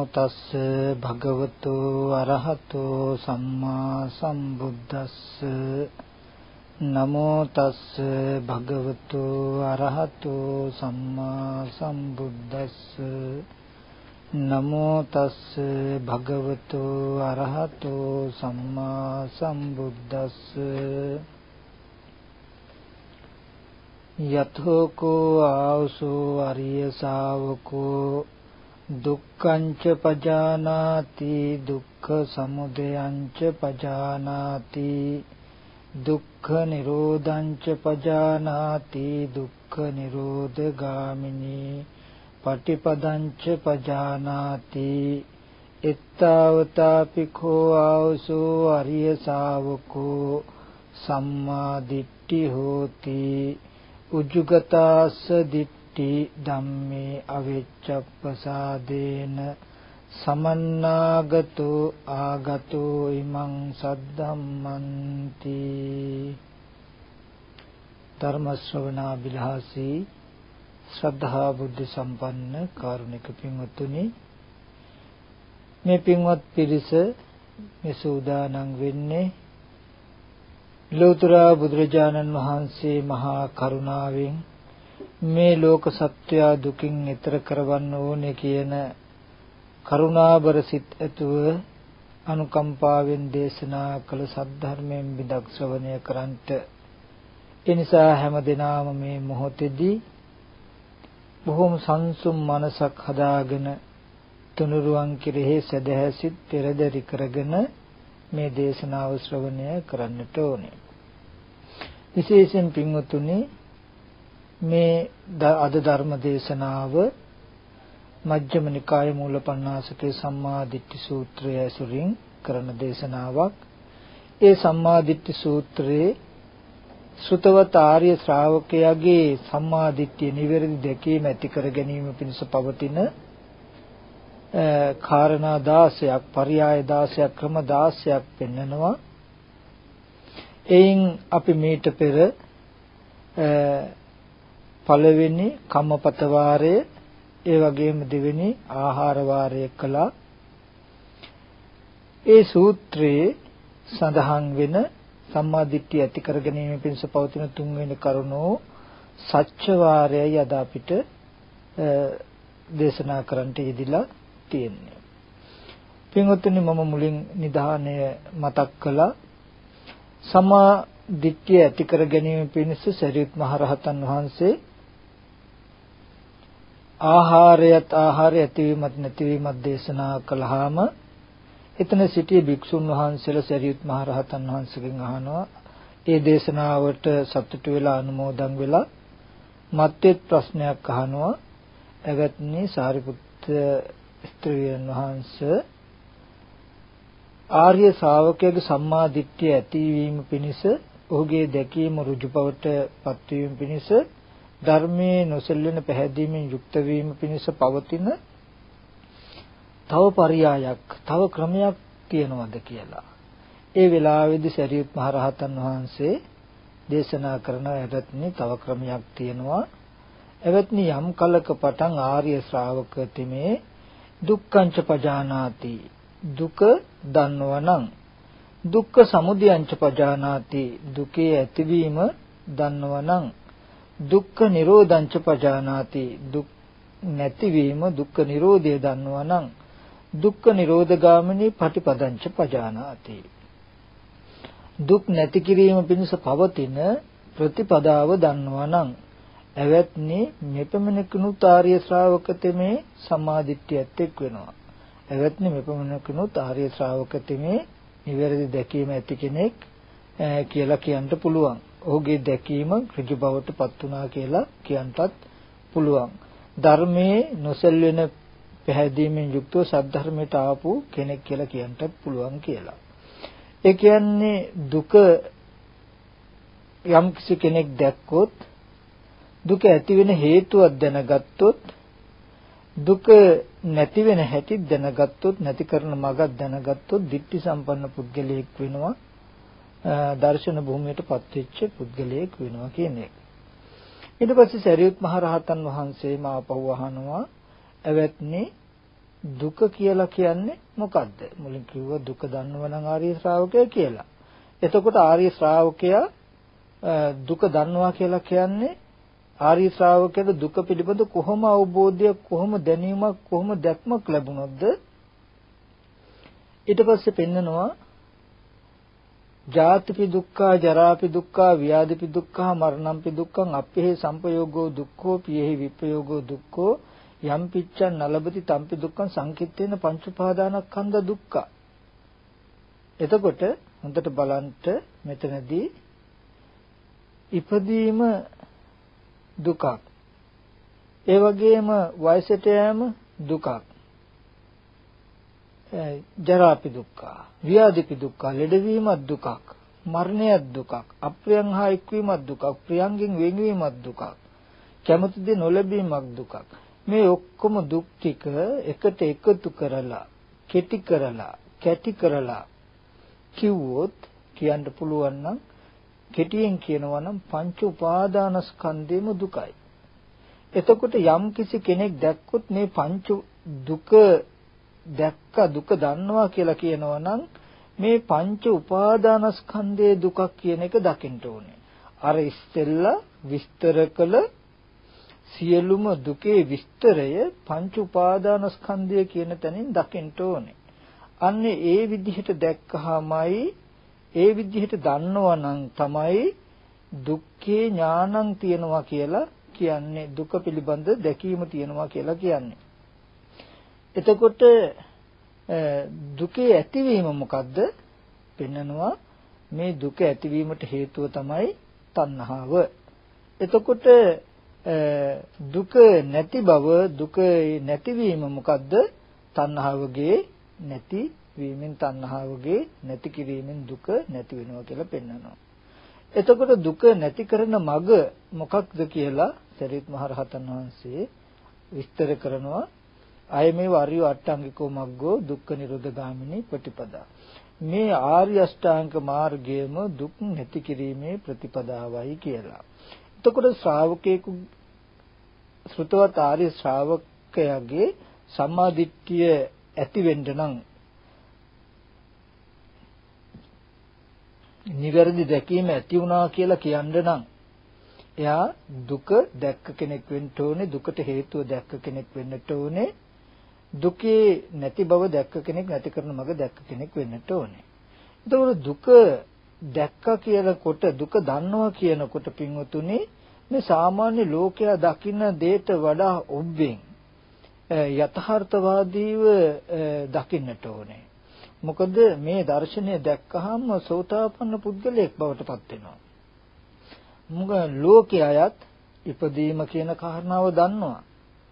තස්ස භගවතු අරහතෝ සම්මා සම්බුද්දස්ස නමෝ තස්ස භගවතු අරහතෝ සම්මා සම්බුද්දස්ස නමෝ තස්ස භගවතු අරහතෝ සම්මා සම්බුද්දස්ස යතෝ කෝ ආවසෝ අරිය ශාවකෝ දුක්ඛංච පජානාති දුක්ඛ සමුදයංච පජානාති දුක්ඛ නිරෝධංච පජානාති දුක්ඛ නිරෝධගාමිනී පටිපදංච පජානාති එත්තාවතාපිකෝ ආවසෝ අරිය ශාවකෝ සම්මා දිට්ඨි හෝති උජ්ජුගතාස්ස දිට්ඨි ධම්මේ අවිච්ඡප්පසාදේන සමන්නාගතෝ ආගතෝ ඉමං සද්ධම්මන්ති ධර්ම ශ්‍රවණා බිලාසී ශ්‍රද්ධා බුද්ධ සම්පන්න කාරුණික පින්වත්නි මේ පින්වත් පිරිස මේ සූදානම් වෙන්නේ ලෝතර බුදුරජාණන් වහන්සේ මහා කරුණාවෙන් මේ ලෝක සත්‍යය දුකින් ඈතර කරවන්න ඕනේ කියන කරුණාබර සිත් ඇතුව අනුකම්පාවෙන් දේශනා කළ සද්ධර්මයෙන් බිදක් ශ්‍රවණය කරන්ට ඒ නිසා හැම දිනම මේ මොහොතේදී බොහොම සංසුම් මනසක් හදාගෙන තුනුරුවන් කෙරෙහි සදහැසිත පෙරදරි කරගෙන මේ දේශනාව ශ්‍රවණය කරන්නට ඕනේ. විශේෂයෙන් පින්වතුනි මේ අද ධර්ම දේශනාව මජ්ක්‍ධිම නිකායේ මූලපණ්ණාසකේ සම්මා දිට්ඨි සූත්‍රය ඇසුරින් කරන දේශනාවක්. ඒ සම්මා දිට්ඨි සූත්‍රයේ සුතවත ආර්ය ශ්‍රාවකයාගේ සම්මා දිට්ඨිය නිවැරදි දැකීම ඇති කර ගැනීම පිණිස පවතින කාරණා 16ක් පర్యాయ 16ක් ක්‍රම 16ක් පෙන්නනවා. එයින් අපි මීට පෙර පළවෙනි කම්මපත වාරය ඒ වගේම දෙවෙනි ආහාර වාරය කළා. ඒ සූත්‍රයේ සඳහන් වෙන සම්මා දිට්ඨිය ඇති කර ගැනීම පිණිස පවතින තුන්වෙනි කරුණෝ සත්‍ය වාරයයි අද අපිට දේශනා කරන්නට යෙදිලා තියෙන්නේ. පින්වත්නි මම මුලින් නිධානය මතක් කළා. සම්මා දිට්ඨිය ඇති කර ගැනීම පිණිස සරියුත් මහ රහතන් වහන්සේ ආහාරය ඇතිවීමත් නැතිවීමත් දේශනා කළාම එතන සිටිය භික්ෂුන් වහන්සේලා සරියුත් මහ රහතන් වහන්සේගෙන් අහනවා ඒ දේශනාවට සතුටු වෙලා අනුමෝදන් වෙලා මත්යෙත් ප්‍රශ්නයක් අහනවා. එවත්නි සාරිපුත්ත ස්ත්‍රීන් වහන්සේ ආර්ය ශ්‍රාවකයාගේ සම්මා දිට්ඨිය ඇතිවීම පිණිස ඔහුගේ දැකීම ඍජු බවට පත්වීම පිණිස ධර්මයේ නොසැලෙන පැහැදීමෙන් යුක්ත වීම පිණිස පවතින තව පරයයක් තව ක්‍රමයක් තියෙනවද කියලා. ඒ වෙලාවේදී සරියුත් මහ රහතන් වහන්සේ දේශනා කරන එවත්නි තව ක්‍රමයක් තියෙනවා. එවත්නි යම් කලක පටන් ආර්ය ශ්‍රාවක තෙමේ දුක්ඛංච පජානාති දුක දන්නවනම් දුක්ඛ සමුදයංච පජානාති දුකේ ඇතිවීම දන්නවනම් දුක්ඛ නිරෝධංච පජානාති දුක් නැතිවීම දුක්ඛ නිරෝධය දන්නවනම් දුක්ඛ නිරෝධගාමිනී පටිපදංච පජානාති දුක් නැති කිරීම පිණිස පවතින ප්‍රතිපදාව දන්නවනම් එවත්නි මෙපමණකුණුත් ආර්ය ශ්‍රාවක තෙමේ සම්මාදිට්ඨියත් එක් වෙනවා. එවත්නි මෙපමණකුණුත් ආර්ය ශ්‍රාවක තෙමේ නිවැරදි දැකීම ඇති කෙනෙක් කියලා කියන්න පුළුවන්. ඔහුගේ දැකීම ඍජු බවට පත් වුණා කියලා කියන්නත් පුළුවන්. ධර්මයේ නොසැලෙන පැහැදීමෙන් යුක්තව සද්ධර්මයට ආපු කෙනෙක් කියලා කියන්නත් පුළුවන් කියලා. ඒ කියන්නේ දුක යම් කිසි කෙනෙක් දැක්කොත් දුක ඇති වෙන හේතුවක් දැනගත්තොත් දුක නැති වෙන හැටි දැනගත්තොත් නැති කරන මගක් දැනගත්තොත් දිට්ඨි සම්පන්න පුද්ගලයෙක් වෙනවා. දර්ශන භූමියටපත් වෙච්ච පුද්ගලයෙක් වෙනවා කියන එක. ඊට පස්සේ සරියුත් මහ රහතන් වහන්සේ මාපහුව අහනවා එවත්නි දුක කියලා කියන්නේ මොකද්ද? මුලින් කිව්වා දුක දන්නව නම් ආර්ය ශ්‍රාවකය කියලා. එතකොට ආර්ය ශ්‍රාවකයා දුක දන්නවා කියලා කියන්නේ ආර්ය ශ්‍රාවකයාට දුක පිළිබඳ කොහොම අවබෝධයක්, කොහොම දැනීමක්, කොහොම දැක්මක් ලැබුණොත්ද? ඊට පස්සේ පෙන්නනවා ජාතිපි දුක්ඛා, ජරාපි දුක්ඛා, ව්‍යාධිපි දුක්ඛා, මරණම්පි දුක්ඛං, අප්පේහි සම්පයෝගෝ දුක්ඛෝ, පියෙහි විපයෝගෝ දුක්ඛෝ, යම් පිච්ඡන් නලබති තම්පි දුක්ඛං සංකිට්ඨේන පංච උපාදානස්කන්ධ දුක්ඛ. එතකොට හොඳට බලන්න මෙතනදී ඉපදීම දුකක්. ඒ වගේම වයසට යෑම දුකක්. ජරාපි දුක්ඛ, ව්‍යාධිපි දුක්ඛ, ලෙඩවීමත් දුකක්, මරණයත් දුකක්, අප්‍රියං හා එක්වීමත් දුකක්, ප්‍රියංගෙන් වෙන්වීමත් දුකක්, කැමති දේ නොලැබීමක් දුකක්. මේ ඔක්කොම දුක් ටික එකට එකතු කරලා, කෙටි කරලා, කැටි කරලා කිව්වොත් කියන්න පුළුවන් නම් කෙටියෙන් කියනවා නම් පංච උපාදානස්කන්ධේම දුකයි. එතකොට යම් කිසි කෙනෙක් දැක්කොත් මේ පංච දුක දැක්ක දුක දන්නවා කියලා කියනවා නම් මේ පංච උපාදානස්කන්ධයේ දුකක් කියන එක දකින්න ඕනේ. අර ඉස්සෙල්ලා විස්තර කළ සියලුම දුකේ විස්තරය පංච උපාදානස්කන්ධය කියන තැනින් දකින්න ඕනේ. අන්නේ ඒ විදිහට දැක්කහමයි, ඒ විදිහට දන්නවා නම් තමයි දුක්ඛේ ඥානං තියනවා කියලා කියන්නේ. දුක පිළිබඳ දැකීම තියනවා කියලා කියන්නේ. එතකොට දුකේ ඇතිවීම මොකද්ද? පෙන්නනවා මේ දුක ඇතිවීමට හේතුව තමයි තණ්හාව. එතකොට දුක නැති බව, දුක නැතිවීම මොකද්ද? තණ්හාවගේ නැතිවීමෙන්, තණ්හාවගේ නැති කිරීමෙන් දුක නැති වෙනවා කියලා පෙන්නනවා. එතකොට දුක නැති කරන මඟ මොකක්ද කියලා සරියුත් මහ රහතන් වහන්සේ විස්තර කරනවා. අයමේව ආර්ය අෂ්ටාංගිකෝ මග්ගෝ දුක්ඛ නිරෝධ ගාමිනී ප්‍රතිපදා. මේ ආර්ය අෂ්ටාංග මාර්ගයම දුක් නැති කිරීමේ ප්‍රතිපදාවයි කියලා. එතකොට ශ්‍රාවකේකු ශ්‍රුතවත් ආර්ය ශ්‍රාවකයාගේ සම්මා දිට්ඨිය ඇති වෙන්න නම්, නිවැරදි දැකීම ඇති වුණා කියලා කියන්න නම් එයා දුක දැක්ක කෙනෙක් වෙන්න ඕනේ, දුකට හේතුව දැක්ක කෙනෙක් වෙන්නට ඕනේ, දුකේ නැති බව දැක්ක කෙනෙක්, නැති කරන මඟ දැක්ක කෙනෙක් වෙන්නට ඕනේ. එතකොට දුක දැක්කා කියනකොට, දුක දන්නවා කියනකොට පින්වතුනි, මේ සාමාන්‍ය ලෝකයා දකින්න දෙයට වඩා ඔබ්බෙන් යථාර්ථවාදීව දකින්නට ඕනේ. මොකද මේ දර්ශනය දැක්කහම සෝතාපන්න පුද්ගලයෙක් බවට පත් වෙනවා. මොකද ලෝකයායත් ඉපදීම කියන කාරණාව දන්නවා.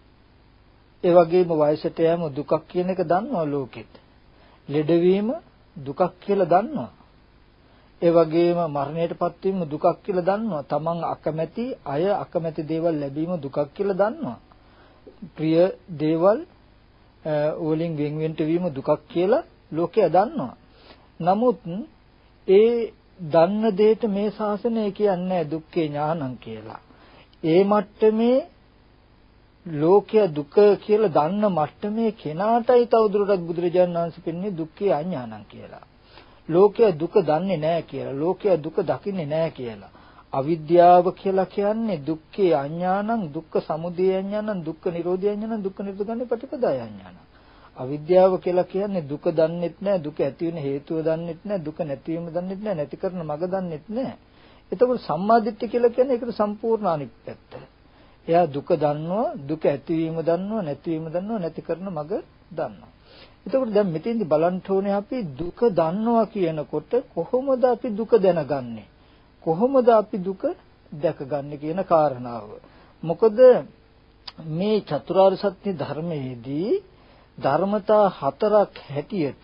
ඒ වගේම වයසට යෑම දුකක් කියන එක දන්නවා ලෝකෙත්. ලෙඩවීම දුකක් කියලා දන්නවා. ඒ වගේම මරණයටපත් වීම දුකක් කියලා දන්නවා. තමන් අකමැති අය අකමැති දේවල් ලැබීම දුකක් කියලා දන්නවා. ප්‍රිය දේවල් වලින් වෙන්වෙන්ට වීම දුකක් කියලා ලෝකයා දන්නවා. නමුත් ඒ දන්න දෙයට මේ ශාසනය කියන්නේ දුක්ඛේ ඥානං කියලා. ඒ මට්ටමේ ලෝකයා දුක කියලා දන්න මට්ටමේ කෙනාටයි තවදුරටත් බුදුරජාණන් වහන්සේ පෙන්වන්නේ දුක්ඛේ අඥානං කියලා. ලෝකයා දුක දන්නේ නැහැ කියලා. ලෝකයා දුක දකින්නේ නැහැ කියලා. අවිද්‍යාව කියලා කියන්නේ දුක්ඛේ අඥානං, දුක්ඛ සමුදය අඥානං, දුක්ඛ නිරෝධය අඥානං, දුක්ඛ නිරෝධගාමී ප්‍රතිපදාය අඥානං. අවිද්‍යාව කියලා කියන්නේ දුක දන්නෙත් නැහැ, දුක ඇති වෙන හේතුව දන්නෙත් නැහැ, දුක නැතිවීම දන්නෙත් නැහැ, නැති කරන මඟ දන්නෙත් නැහැ. එතකොට සම්මාදිට්ඨිය කියලා කියන්නේ ඒකට සම්පූර්ණ අනිත් පැත්ත. එයා දුක දන්නවා, දුක ඇතිවීම දන්නවා, නැතිවීම දන්නවා, නැති කරන මඟ දන්නවා. එතකොට දැන් මෙතෙන්දි බලන්න ඕනේ අපි දුක දන්නවා කියනකොට කොහොමද අපි දුක දැනගන්නේ? කොහොමද අපි දුක දැකගන්නේ කියන කාරණාව. මොකද මේ චතුරාර්ය සත්‍ය ධර්මයේදී ධර්මතා හතරක් හැටියට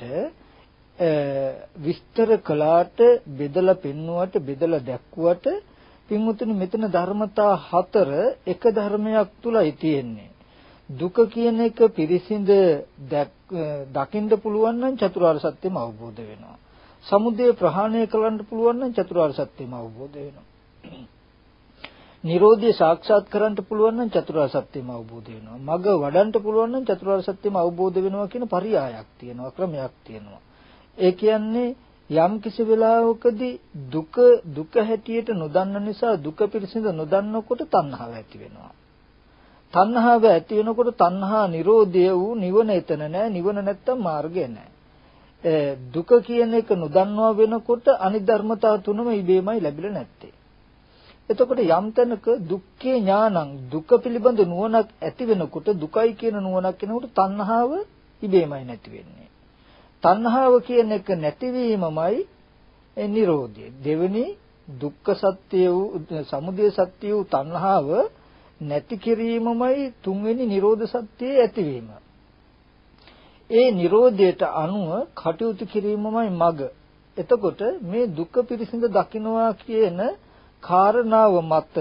විස්තර කළාට, බෙදලා පෙන්වුවට, බෙදලා දැක්වුවට පින්වතුනි මෙතන ධර්මතා හතර එක ධර්මයක් තුලයි තියෙන්නේ. දුක කියන එක පිරිසිඳ දකින්න පුළුවන් නම් චතුරාර්ය සත්‍යම අවබෝධ වෙනවා. සමුදය ප්‍රහාණය කරන්න පුළුවන් නම් චතුරාර්ය සත්‍යම අවබෝධ වෙනවා. නිරෝධය සාක්ෂාත් කරගන්න පුළුවන් නම් චතුරාර්ය සත්‍යම අවබෝධ වෙනවා. මග වඩන්න පුළුවන් නම් චතුරාර්ය සත්‍යම අවබෝධ වෙනවා කියන පරියායක් තියෙනවා, ක්‍රමයක් තියෙනවා. ඒ කියන්නේ යම් කිසි වෙලාවකදී දුක හැටියට නොදන්න නිසා දුක පිළිසිඳ නොදන්නකොට තණ්හාව ඇති වෙනවා. තණ්හාව ඇති වෙනකොට තණ්හා නිරෝධය වූ නිවන එතන නැහැ. නිවන නැත්තම් මාර්ගය නැහැ. දුක කියන එක නොදන්නවා වෙනකොට අනිධර්මතා තුනම ඉබේමයි ලැබිලා නැත්තේ. එතකොට යම් තැනක දුක්ඛේ ඥානං දුක පිළිබඳ නුවණක් ඇති වෙනකොට දුකයි කියන නුවණක් එනකොට තණ්හාව ඉබේමයි නැති වෙන්නේ. තණ්හාව කියන එක නැතිවීමමයි නිරෝධය. දෙවෙනි දුක්ඛ සත්‍ය වූ සමුදය සත්‍ය වූ තණ්හාව නැති කිරීමමයි තුන්වෙනි නිරෝධ සත්‍යයේ ඇතිවීම. ඒ නිරෝධයට අනුව කටයුතු කිරීමමයි මඟ. එතකොට මේ දුක පිරිසිඳ දකින්නවා කියන කාරණාව මත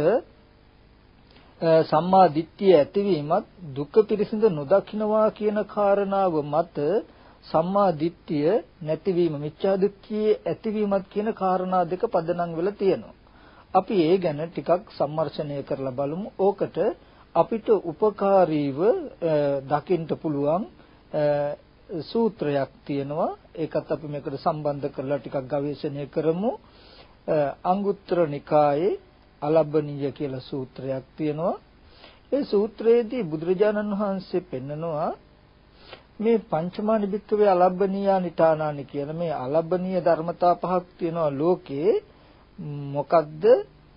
සම්මා දිට්ඨිය ඇතිවීමත් දුක පිරිසිඳ නොදකින්නවා කියන කාරණාව මත සම්මා දිට්ඨිය නැතිවීම මිච්ඡා දිට්ඨියේ ඇතිවීමත් කියන කාරණා දෙක පදනම් වෙලා තියෙනවා. අපි ඒ ගැන ටිකක් සම්මර්ෂණය කරලා බලමු. ඕකට අපිට උපකාරීව දකින්න පුළුවන් සූත්‍රයක් තියෙනවා. ඒකත් අපි මේකට සම්බන්ධ කරලා ටිකක් ගවේෂණය කරමු. අංගුත්තර නිකායේ අලබ්බනීය කියලා සූත්‍රයක් තියෙනවා. ඒ සූත්‍රයේදී බුදුරජාණන් වහන්සේ පෙන්නනවා මේ පංචමානි භික්ඛවේ අලබ්බනීයා නිඨානානි කියන මේ අලබ්බනීය ධර්මතා පහක් තියෙනවා ලෝකේ. මොකද්ද?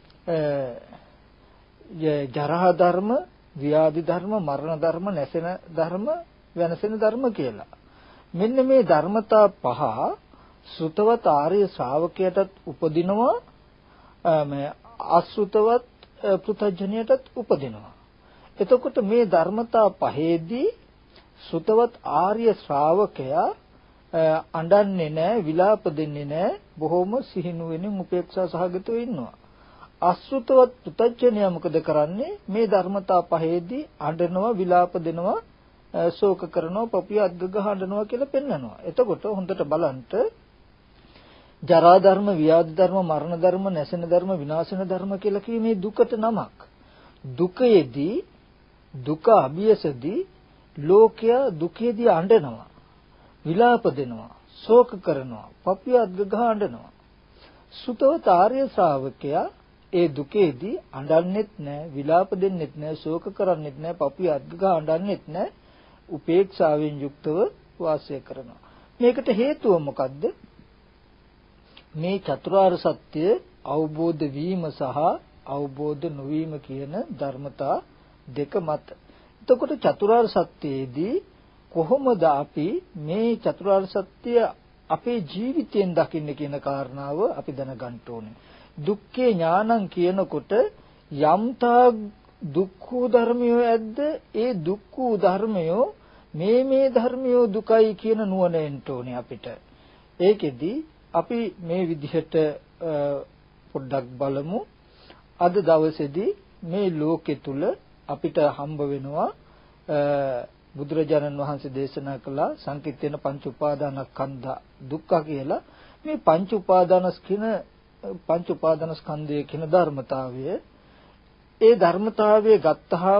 ජරා ධර්ම, ව්‍යාධි ධර්ම, මරණ ධර්ම, නැසෙන ධර්ම, වෙනසෙන ධර්ම කියලා. මෙන්න මේ ධර්මතා පහ සුතවත් ආර්ය ශ්‍රාවකයටත් උපදිනවා, මේ අසුතවත් පෘථජ්ජනයටත් උපදිනවා. එතකොට මේ ධර්මතා පහේදී සුතවත් ආර්ය ශ්‍රාවකයා අඬන්නේ නැහැ, විලාප දෙන්නේ නැහැ, බොහොම සිහිනුවෙනින් උපේක්ෂා සහගතව ඉන්නවා. අසුතවත් පෘථජ්ජනයා මොකද කරන්නේ? මේ ධර්මතා පහේදී අඬනවා, විලාප දෙනවා, ශෝක කරනවා, පපිය අද්ගග හඬනවා කියලා පෙන්නනවා. එතකොට හොඳට බලන්න ජරා ධර්ම, ව්‍යාධි ධර්ම, මරණ ධර්ම, නැසෙන ධර්ම, විනාශන ධර්ම කියලා කියේ මේ දුකට නමක්. දුකේදී දුක අභියසදී ලෝකයා දුකේදී අඬනවා, විලාප දෙනවා, ශෝක කරනවා, පපිය අද්ගග හඬනවා. සුතවත් ආර්ය ශ්‍රාවකයා ඒ දුකේදී අඬන්නෙත් නැහැ, විලාප දෙන්නෙත් නැහැ, ශෝක කරන්නෙත් නැහැ, පපිය අද්ගග හඬන්නෙත් නැහැ, උපේක්ෂාවෙන් යුක්තව වාසය කරනවා. මේකට හේතුව මොකද්ද? මේ චතුරාර්ය සත්‍ය අවබෝධ වීම සහ අවබෝධ නොවීම කියන ධර්මතා දෙක මත. එතකොට චතුරාර්ය සත්‍යයේදී කොහොමද අපි මේ චතුරාර්ය සත්‍ය අපේ ජීවිතයෙන් දකින්නේ කියන කාරණාව අපි දැනගන්න ඕනේ. දුක්ඛේ ඥානං කියනකොට යම්තා දුක්ඛ ධර්මයෝ ඇද්ද? ඒ දුක්ඛ ධර්මයෝ මේ ධර්මයෝ දුකයි කියන නුවණ එන්න ඕනේ අපිට. ඒකෙදි අපි මේ විදිහට පොඩ්ඩක් බලමු. අද දවසේදී මේ ලෝකෙ තුල අපිට හම්බ වෙනවා බුදුරජාණන් වහන්සේ දේශනා කළ සංකීර්තන පංච උපාදානස්කන්ධ දුක්ඛ කියලා. මේ පංච උපාදානස්කන්ධය කියන ධර්මතාවය, ඒ ධර්මතාවය ගත්තාම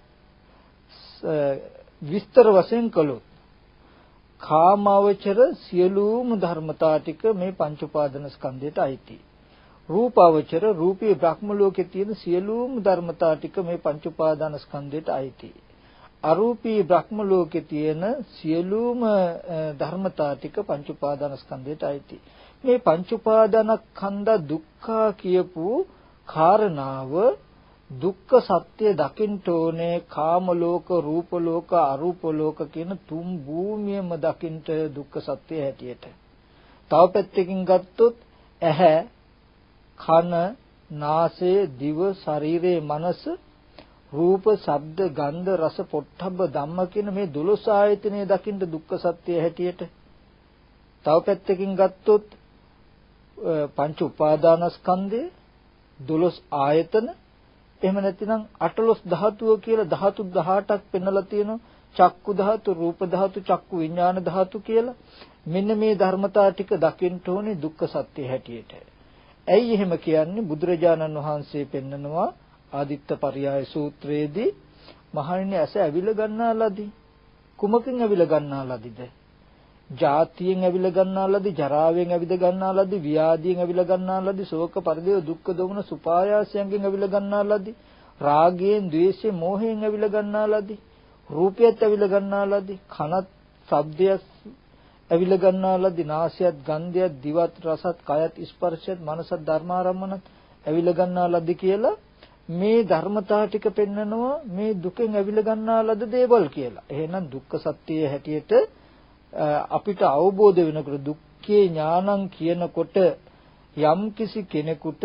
විස්තර වශයෙන් කළොත් කාමවචර සියලුම ධර්මතා ටික මේ පංච උපාදානස්කන්ධයට අයිති. රූපවචර රූපී බ්‍රහ්ම ලෝකයේ තියෙන සියලුම ධර්මතා ටික මේ පංච උපාදානස්කන්ධයට අයිති. අරූපී බ්‍රහ්ම ලෝකයේ තියෙන සියලුම ධර්මතා ටික පංච උපාදානස්කන්ධයට අයිති. මේ පංච උපාදානස්කන්ධ දුක්ඛ කියපු කාරණාව දුක්ඛ සත්‍ය දකින්න ඕනේ. කාම ලෝක, රූප ලෝක, අරූප ලෝක කියන තුන් භූමියම දකින්න දුක්ඛ සත්‍ය හැටියට. තව පැත්තකින් ගත්තොත් ඇහැ, කන, නාසය, දිව, ශරීරය, මනස, රූප, ශබ්ද, ගන්ධ, රස, පොට්ටබ්බ ධම්ම කියන මේ 12 ආයතනය දකින්න දුක්ඛ සත්‍ය හැටියට. තව පැත්තකින් ගත්තොත් පංච උපාදානස්කන්ධය 12 ආයතන, එහෙම නැතිනම් 18 ධාතුව කියලා ධාතු 18ක් පෙන්වලා තියෙනවා. චක්කු ධාතු, රූප ධාතු, චක්කු විඥාන ධාතු කියලා. මෙන්න මේ ධර්මතා ටික දකින්න ඕනේ දුක්ඛ සත්‍ය හැටියට. ඇයි එහෙම කියන්නේ? බුදුරජාණන් වහන්සේ පෙන්නනවා ආදිත්ත පරියාය සූත්‍රයේදී මහණෙනි ඇස ඇවිල ගන්නාලාදී කුමකින් ඇවිල ගන්නාලාදීද? ජාතියෙන් ඇවිල ගන්නාලාදී, ජරාවෙන් ඇවිද ගන්නාලාදී, ව්‍යාධියෙන් ඇවිල ගන්නාලාදී, ශෝක පරිදේව දුක්ඛ දෝමන සුපායාසයෙන් ඇවිල ගන්නාලාදී, රාගයෙන්, ද්වේෂයෙන්, මෝහයෙන් ඇවිල ගන්නාලාදී, රූපයත් ඇවිල ගන්නාලාදී, කනත්, ශබ්දයත් ඇවිල ගන්නාලාදී, නාසයත්, ගන්ධයත්, දිවත්, රසත්, කයත්, ස්පර්ශයත්, මනසත්, ධර්මාරම්මනත් ඇවිල ගන්නාලාදී කියලා මේ ධර්මතා ටික පෙන්නනවා මේ දුකෙන් ඇවිල ගන්නාලද දේවල් කියලා. එහෙනම් දුක්ඛ සත්‍යය හැටියට අපිට අවබෝධ වෙනකොට දුක්ඛේ ඥානං කියනකොට යම් කිසි කෙනෙකුට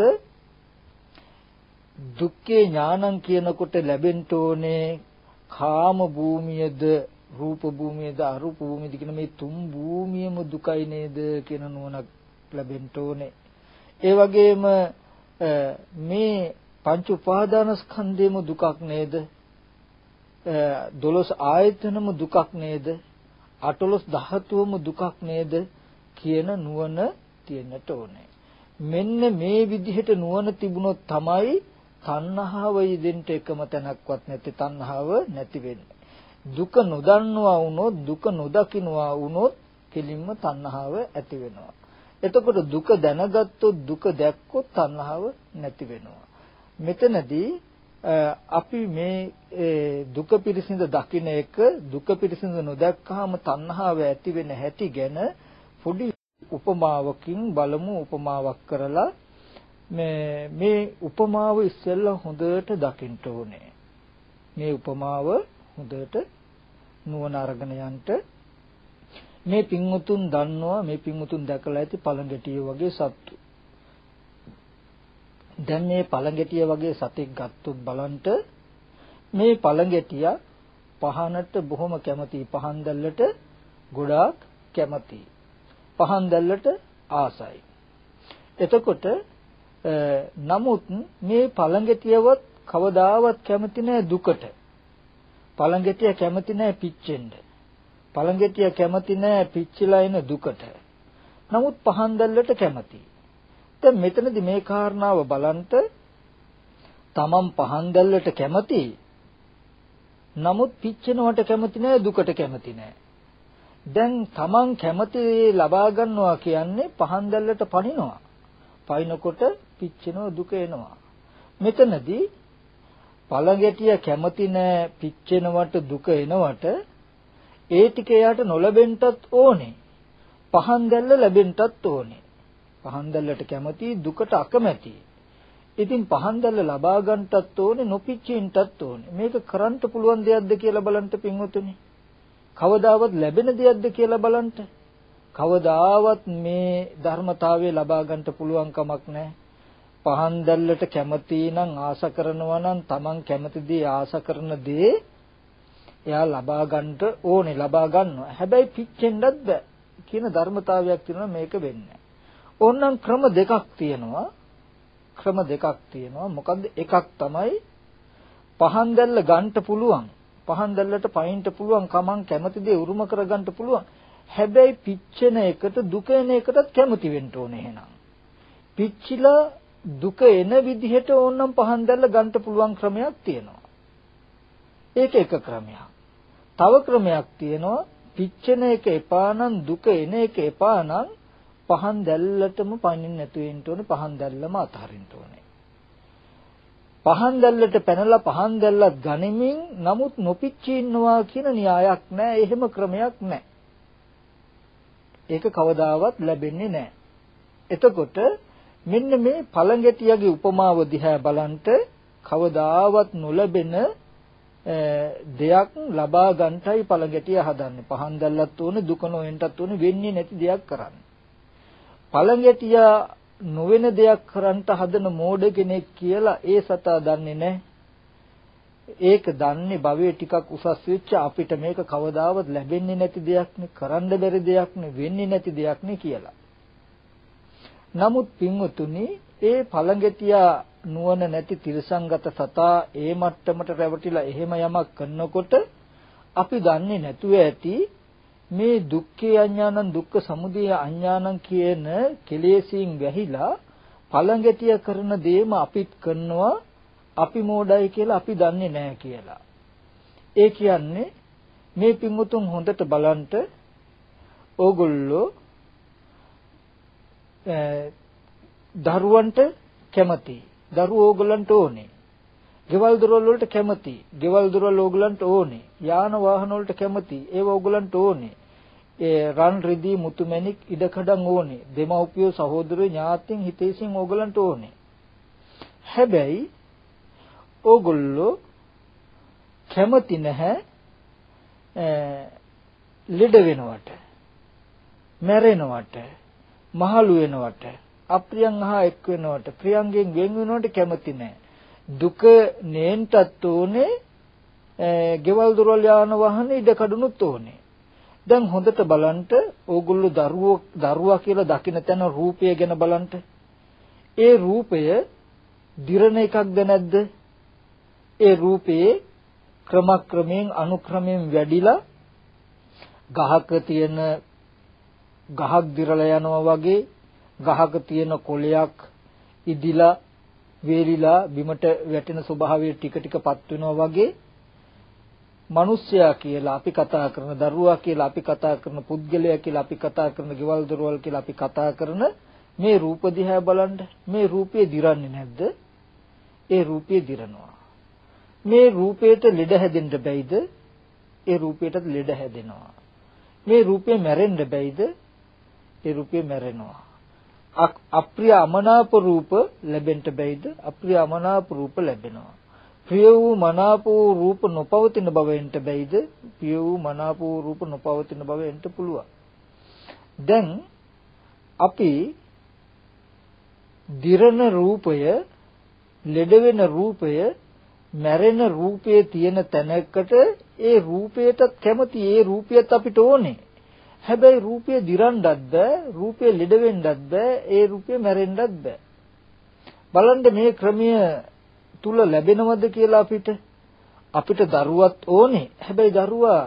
දුක්ඛේ ඥානං කියනකොට ලැබෙන්න ඕනේ කාම භූමියද රූප භූමියද අරූප භූමියද කියන මේ තුන් භූමියම දුකයි නේද කියන නුවණක් ලැබෙන්න ඕනේ. ඒ වගේම මේ පංච උපාදානස්කන්ධයම දුකක් නේද? 12 ආයතනම දුකක් නේද? 18 ධාතුවම දුකක් නේද කියන නුවණ තියෙන්නට ඕනේ. මෙන්න මේ විදිහට නුවණ තිබුණොත් තමයි තණ්හාව යෙදෙන්න එකම තැනක්වත් නැති තණ්හාව නැති වෙන්නේ. දුක නොදන්නවා වුණොත් දුක නොදකින්නවා වුණොත් කෙලින්ම තණ්හාව ඇති වෙනවා. එතකොට දුක දැනගත්තොත් දුක දැක්කොත් තණ්හාව නැති වෙනවා. මෙතනදී අපි මේ දුක පිරිසිඳ දකින්න එක දුක පිරිසිඳ නොදක්කහම තණ්හාව ඇති වෙන හැටි ගැන පොඩි උපමාවකින් බලමු. උපමාවක් කරලා මේ උපමාව ඉස්සෙල්ලා හොඳට දකින්න ඕනේ. මේ උපමාව හොඳට නුවණ අරගෙන යන්න. මේ පින්වුතුන් දන්නවා මේ පින්වුතුන් දැකලා ඇති පළඟැටිය වගේ සත්තු. දැන් මේ පළඟැටිය වගේ සතෙක් ගත්තොත් බලන්න මේ පළඟැටිය පහනට බොහොම කැමතියි. පහන් දැල්ලට ගොඩාක් කැමතියි. පහන් දැල්ලට ආසයි. එතකොට නමුත් මේ පළඟැටියවත් කවදාවත් කැමති නැහැ දුකට. පළඟැටිය කැමති නැහැ පිච්චෙන්න. පළඟැටිය කැමති නැහැ පිච්චිලා එන දුකට. නමුත් පහන් දැල්ලට කැමතියි. දැන් මෙතනදී මේ කාරණාව බලන්ට තමන් පහන් දැල්ලට කැමති නමුත් පිච්චෙනවට කැමති නෑ දුකට කැමති නෑ. දැන් තමන් කැමති ලබා ගන්නවා කියන්නේ පහන් දැල්ලට පනිනවා. පනිනකොට පිච්චෙනව දුක එනවා. මෙතනදී පළඟැටිය කැමති නෑ පිච්චෙනවට දුක එනවට ඒ ටික එයාට නොලැබෙන්නත් ඕනේ. පහන් දැල්ල ලැබෙන්නත් ඕනේ. පහන් දැල්ලට කැමති දුකට අකමැති. ඉතින් පහන් දැල්ල ලබා ගන්නටත් ඕනේ නොපිච්චෙන්නටත් ඕනේ. මේක කරන්න පුළුවන් දෙයක්ද කියලා බලන්න පින්වතුනි. කවදාවත් ලැබෙන දෙයක්ද කියලා බලන්න. කවදාවත් මේ ධර්මතාවය ලබා ගන්නට පුළුවන් කමක් නැහැ. පහන් දැල්ලට කැමති නම් ආස කරනවා නම් Taman කැමති දේ ආස කරන දේ එයා ලබා ගන්නට ඕනේ ලබා ගන්නවා. හැබැයි පිච්චෙන්නත් බෑ කියන ධර්මතාවයක් තියෙනවා මේක වෙන්නේ. ඕනනම් ක්‍රම දෙකක් තියෙනවා. මොකද්ද? එකක් තමයි පහන් දැල්ල ගන්න පුළුවන්. පහන් දැල්ලට පයින්ට පුළුවන්. කමං කැමති දේ උරුම කර ගන්න පුළුවන්. හැබැයි පිච්චෙන එකට දුක එන එකටත් කැමති වෙන්න ඕනේ එහෙනම්. පිච්චිලා දුක එන විදිහට ඕනනම් පහන් දැල්ල ගන්න පුළුවන් ක්‍රමයක් තියෙනවා. ඒක එක ක්‍රමයක්. තව ක්‍රමයක් තියෙනවා පිච්චෙන එක එපා නම් දුක එන එක එපා නම් පහන් දැල්ලටම පනින්න නැතුව ඉන්න ඕනේ. පහන් දැල්ලම අතහරින්න ඕනේ. පහන් දැල්ලට පැනලා පහන් දැල්ලත් ගනිමින් නමුත් නොපිච්චී ඉන්නවා කියන න්‍යායක් නැහැ. එහෙම ක්‍රමයක් නැහැ. ඒක කවදාවත් ලැබෙන්නේ නැහැ. එතකොට මෙන්න මේ පළඟැටියගේ උපමාව දිහා බලන්ට කවදාවත් නොලැබෙන දෙයක් ලබා ගන්නටයි පළඟැටිය හදන්නේ. පහන් දැල්ලත් ඕනේ දුක නොවෙන්නත් ඕනේ වෙන්නේ නැති දෙයක් කරන්නේ. පළඟැටියා නොවන දෙයක් කරන්ට හදන මෝඩ කෙනෙක් කියලා ඒ සතා දන්නේ නැහැ. ඒක දන්නේ භවයේ ටිකක් උසස් වෙච්ච අපිට මේක කවදාවත් ලැබෙන්නේ නැති දෙයක් නේ, කරන්න බැරි දෙයක් නේ, වෙන්නේ නැති දෙයක් නේ කියලා. නමුත් පින්වතුනි ඒ පළඟැටියා නුවණ නැති තිරසංගත සතා ඒ මට්ටමට රැවටිලා එහෙම යමක් කරනකොට අපි දන්නේ නැතුව ඇති මේ දුක්ඛේ අඥානං දුක්ඛ සමුදය අඥානං කියන කෙලෙසින් වැහිලා පළඟැටිය කරන දේම අපිත් කරනවා අපි මෝඩයි කියලා අපි දන්නේ නැහැ කියලා. ඒ කියන්නේ මේ පින්වුතුන් හොඳට බලන්ට ඕගොල්ලෝ දරුවන්ට කැමති. දරුවෝ ඕගොල්ලන්ට ඕනේ. ගෙවල් දොරවල් වලට කැමති. ගෙවල් දොරවල් ඕගොල්ලන්ට ඕනේ. යාන වාහන වලට කැමති. ඒව ඕගොල්ලන්ට ඕනේ. ඒ රන් රිදී මුතුමැණික් ඉඩකඩම් ඕනේ. දෙමව්පියෝ සහෝදරයෝ ඥාතීන් හිතේසින් ඕගොල්ලන්ට ඕනේ. හැබැයි ඕගොල්ලෝ කැමති නැහැ ලෙඩ වෙනවට, මැරෙනවට, මහලු වෙනවට, අප්‍රියන් අහා එක් වෙනවට, ප්‍රියංගෙන් වෙන් වෙනවට කැමති නැහැ. දුක නේන්ටත් ඕනේ, ගෙවල් දොරවල් යාන වාහන ඉඩ කඩුනුත් ඕනේ. දැන් හොඳට බලන්න ඕගොල්ලෝ දරුවා කියලා දකින තැන රූපය ගැන බලන්න. ඒ රූපය දිරණ එකක්ද නැද්ද? ඒ රූපයේ ක්‍රමක්‍රමයෙන් අනුක්‍රමයෙන් වැඩිලා ගහක තියෙන ගහක් දිරලා යනවා වගේ, ගහක තියෙන කොළයක් ඉදිලා වේලිලා බිමට වැටෙන ස්වභාවය ටික ටිකපත් වෙනවා වගේ, මිනිස්සයා කියලා අපි කතා කරන, දරුවා කියලා අපි කතා කරන, පුද්ගලයා කියලා අපි කතා කරන, ගෙවල් දොරවල් කියලා අපි කතා කරන මේ රූප දිහා බලන්න. මේ රූපය දිරන්නේ නැද්ද? ඒ රූපය දිරනවා. මේ රූපයට ලෙඩ හැදෙන්න බැයිද? ඒ රූපයටත් ලෙඩ හැදෙනවා. මේ රූපේ මැරෙන්න බැයිද? ඒ රූපේ මැරෙනවා. අප්‍රිය අමනාප රූප ලැබෙන්න බැයිද? අප්‍රිය අමනාප රූප ලැබෙනවා. ප්‍රිය වූ මනාප වූ රූප නොපවතින බවෙන්ට බැයිද? ප්‍රිය වූ මනාප වූ රූප නොපවතින බවෙන්ට පුළුවන්. දැන් අපි දිරණ රූපය, ලෙඩ වෙන රූපය, මැරෙන රූපයේ තියෙන තැනකට ඒ රූපයටත් කැමති. ඒ රූපයත් අපිට ඕනේ. හැබැයි රූපය දිරන්නත් බෑ, රූපය ලෙඩ වෙන්නත් බෑ, ඒ රූපය මැරෙන්නත් බෑ. බලන්න මේ ක්‍රමය තුල ලැබෙනවද කියලා අපිට දරුවත් ඕනේ. හැබැයි දරුවා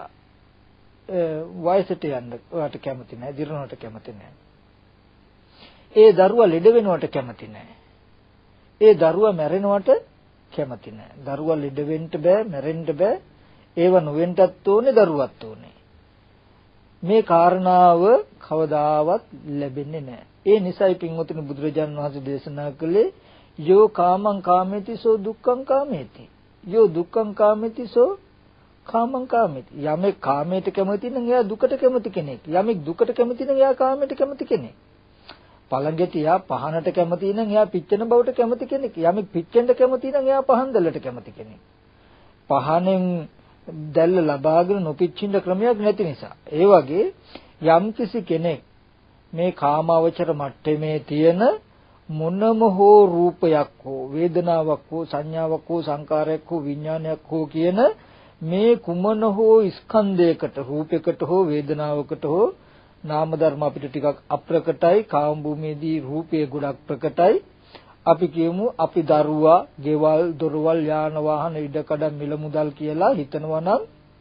වයසට යන්න ඔයාට කැමති නැහැ, දිරනවට කැමති නැහැ. ඒ දරුවා ලෙඩ වෙනවට කැමති නැහැ. ඒ දරුවා මැරෙනවට කැමති නැහැ. දරුවා ලෙඩ වෙන්න බෑ, මැරෙන්න බෑ. ඒව නොවෙන්නත් ඕනේ, දරුවත් ඕනේ. මේ කාරණාව කවදාවත් ලැබෙන්නේ නැහැ. ඒ නිසායි පින්වතුනි බුදුරජාණන් වහන්සේ දේශනා කළේ යෝ කාමං කාමේති සෝ දුක්ඛං කාමේති. යෝ දුක්ඛං කාමේති සෝ කාමං කාමේති. යමෙක් කාමයට කැමති නම් එයා දුකට කැමති කෙනෙක්. යමෙක් දුකට කැමති නම් එයා කාමයට කැමති කෙනෙක්. පළඟටියා පහනට කැමති නම් එයා පිච්චෙන බවට කැමති කෙනෙක්. යමෙක් පිච්චෙන්න කැමති නම් එයා පහන් දැල්ලට කැමති කෙනෙක්. පහනෙන් දැල්ල ලබාගෙන නොපිච්චින්න ක්‍රමයක් නැති නිසා. ඒ වගේ යම්කිසි කෙනෙක් මේ කාමාවචර මට්ටමේ තියෙන මොනම හෝ රූපයක් හෝ වේදනාවක් හෝ සංඥාවක් හෝ සංකාරයක් හෝ විඥානයක් හෝ කියන මේ කුමන හෝ ස්කන්ධයකට, රූපයකට හෝ වේදනාවකට හෝ නාම ධර්ම අපිට ටිකක් අප්‍රකටයි. කාම භූමියේදී රූපයේ ගොඩක් ප්‍රකටයි. අපි කියමු අපි දරුවා, ගෙවල්, දොරවල්, යාන වාහන, ඉඩකඩම්, මිල මුදල් කියලා හිතනවා නම්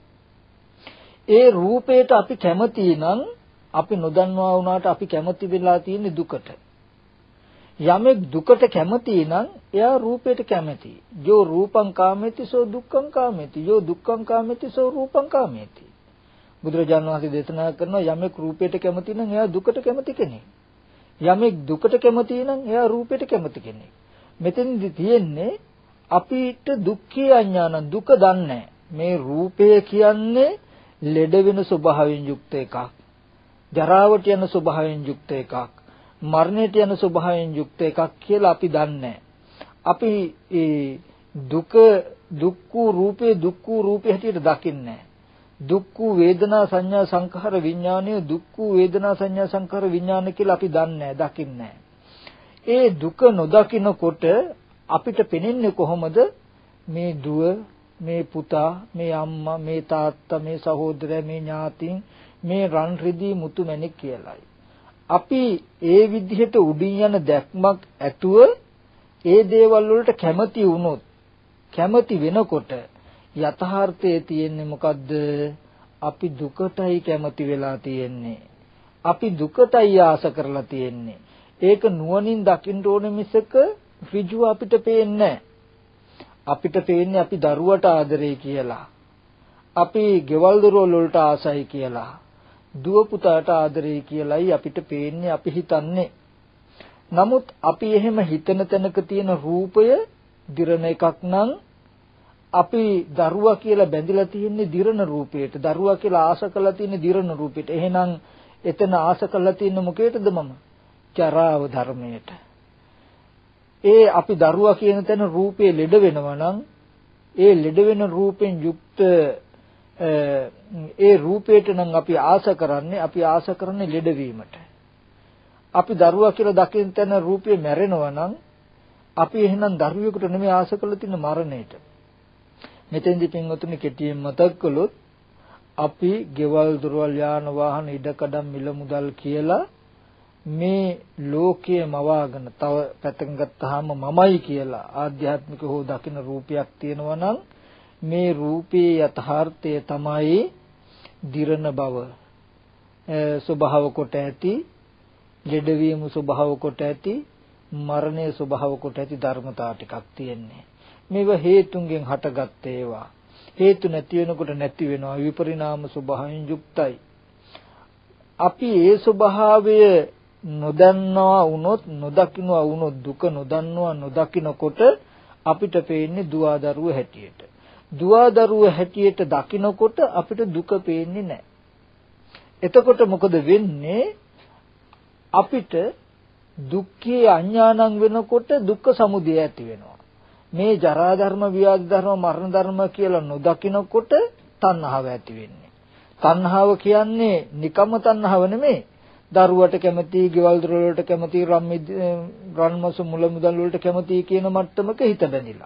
ඒ රූපයට අපි කැමති නම් අපි නොදන්නවා වුණාට අපි කැමති වෙලා තියෙන දුකට. යමෙක් දුකට කැමති නම් එයා රූපයට කැමති. යෝ රූපං කාමේති සෝ දුක්ඛං කාමේති. යෝ දුක්ඛං කාමේති සෝ රූපං කාමේති. බුදුරජාණන් වහන්සේ දේශනා කරනවා යමෙක් රූපයට කැමති නම් එයා දුකට කැමති කෙනෙක්. යමෙක් දුකට කැමති නම් එයා රූපයට කැමති කෙනෙක්. මෙතෙන්දි තියෙන්නේ අපිට දුක්ඛේ අඥාන, දුක දන්නේ. මේ රූපය කියන්නේ ලෙඩ වෙන ස්වභාවයෙන් යුක්ත එකක්. ජරාවට යන ස්වභාවයෙන් යුක්ත එකක්. මරණයට යන ස්වභාවයෙන් යුක්ත එකක් කියලා අපි දන්නේ. අපි දුක්ඛ රූපේ හැටියට දකින්නේ. දුක්ඛ වේදනා සංඥා සංඛාර විඥානය දුක්ඛ වේදනා සංඥා සංඛාර විඥාන කියලා අපි දන්නේ, දකින්නේ. ඒ දුක නොදකිනකොට අපිට පෙනෙන්නේ කොහොමද? මේ දුව, මේ පුතා, මේ අම්මා, මේ තාත්තා, මේ සහෝදරයා, මේ ඥාතීන්, මේ රන් රිදී මුතු මැණික් කියලායි. අපි ඒ විදිහට උඩින් යන දැක්මක් ඇතුව ඒ දේවල් වලට කැමති වුණොත්, කැමති වෙනකොට යථාර්ථයේ තියෙන්නේ මොකද්ද? අපි දුකටයි කැමති වෙලා තියෙන්නේ. අපි දුකටයි ආස කරලා තියෙන්නේ. ඒක නුවණින් දකින්න ඕනේ මිසක ඍජුව අපිට පේන්නේ අපිට පේන්නේ අපි දරුවට ආදරේ කියලා. අපි ගෙවල් දොරවල් වලට ආසයි කියලා. දුව පුතාට ආදරේ කියලායි අපිට පේන්නේ අපි හිතන්නේ. නමුත් අපි එහෙම හිතන තැනක තියෙන රූපය දිරණ එකක් නම් අපි දරුවා කියලා බැඳිලා තියෙන්නේ දිරණ රූපයට. දරුවා කියලා ආස කරලා තියෙන්නේ දිරණ රූපයට. එහෙනම් එතන ආස කරලා තියෙන්නේ මොකේටද මම? ජරාව ධර්මයට. ඒ අපි දරුවා කියන තැන රූපේ ලෙඩ වෙනවා නම් ඒ ලෙඩ වෙන රූපෙන් යුක්ත ඒ රූපයට නම් අපි ආස කරන්නේ ලෙඩවීමට. අපි දරුවා කියලා දකින තැන රූපේ මැරෙනවා නම් අපි එහෙනම් දරුවෙකුට නෙමෙයි ආස කරලා තියෙන මරණයට. මෙතෙන්දි පින්වතුනි කෙටියෙන් මතක් කළොත් අපි ගෙවල් දොරවල් යාන වාහන ඉඩකඩම් මිල මුදල් කියලා මේ ලෝකයේ මවාගෙන තව පැත්තකින් ගත්තාම මමයි කියලා ආධ්‍යාත්මික හෝ දකින රූපයක් තියෙනවා නම් මේ රූපේ යථාර්ථය තමයි දිරණ බව ස්වභාව කොට ඇති, ලෙඩවීම ස්වභාව කොට ඇති, මරණය ස්වභාව කොට ඇති ධර්මතා ටිකක් තියෙන්නේ. මේව හේතුන්ගෙන් හටගත් ඒවා. හේතු නැති වෙනකොට නැති වෙනවා, විපරිණාම ස්වභාවයෙන් යුක්තයි. අපි ඒ ස්වභාවය නොදන්නවා වුණොත්, නොදකින්නවා වුණොත්, දුක නොදන්නවා නොදකින්නකොට අපිට පේන්නේ දුවදරුව හැටියට. දුවදරුව හැටියට දකින්නකොට අපිට දුක පේන්නේ නැහැ. එතකොට මොකද වෙන්නේ? අපිට දුක්ඛේ අඥානං වෙනකොට දුක්ඛ සමුදය ඇති වෙනවා. මේ ජරා ධර්ම, ව්‍යාධි ධර්ම, මරණ ධර්ම කියලා නොදකින්නකොට තණ්හාව ඇති වෙන්නේ. තණ්හාව කියන්නේ නිකම්ම තණ්හාව නෙමෙයි. දරුවට කැමති, ගෙවල් දොර වලට කැමති, රන්මස මුල මුදල් වලට කැමති කියන මට්ටමක හිත බැඳිලා.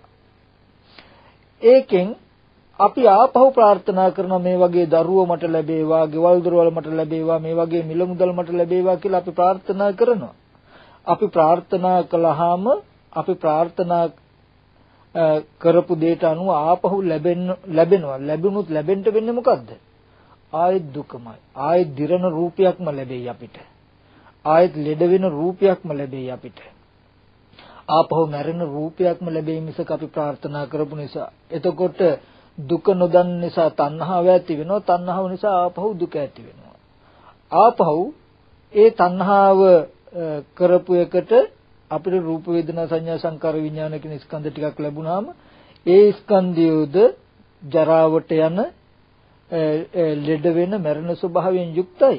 ඒකෙන් අපි ආපහු ප්‍රාර්ථනා කරන මේ වගේ දරුවෝ මට ලැබේවා, ගෙවල් දොරවල් මට ලැබේවා, මේ වගේ මිල මුදල් මට ලැබේවා කියලා අපි ප්‍රාර්ථනා කරනවා. අපි ප්‍රාර්ථනා කළාම අපි ප්‍රාර්ථනා කරපු දෙයට අනුව ආපහු ලැබෙනවා. ලැබුණොත් ලැබෙන්න වෙන්නේ මොකද්ද? ආයෙත් දුකමයි. ආයෙත් දිරන රූපයක්ම ලැබෙයි අපිට. ආයෙත් ලෙඩ වෙන රූපයක්ම ලැබෙයි අපිට. ආපහු මැරෙන රූපයක්ම ලැබෙයි මිසක අපි ප්‍රාර්ථනා කරපු නිසා. එතකොට දුක නොදන්න නිසා තණ්හාව ඇති වෙනවා. තණ්හාව නිසා ආපහු දුක ඇති වෙනවා. ආපහු ඒ තණ්හාව කරපු එකට අපිට රූප වේදනා සංඥා සංකාර විඥාන කියන ස්කන්ධ ටිකක් ලැබුණාම ඒ ස්කන්ධයෝද ජරාවට යන ලෙඩ වෙන මරණ ස්වභාවයෙන් යුක්තයි.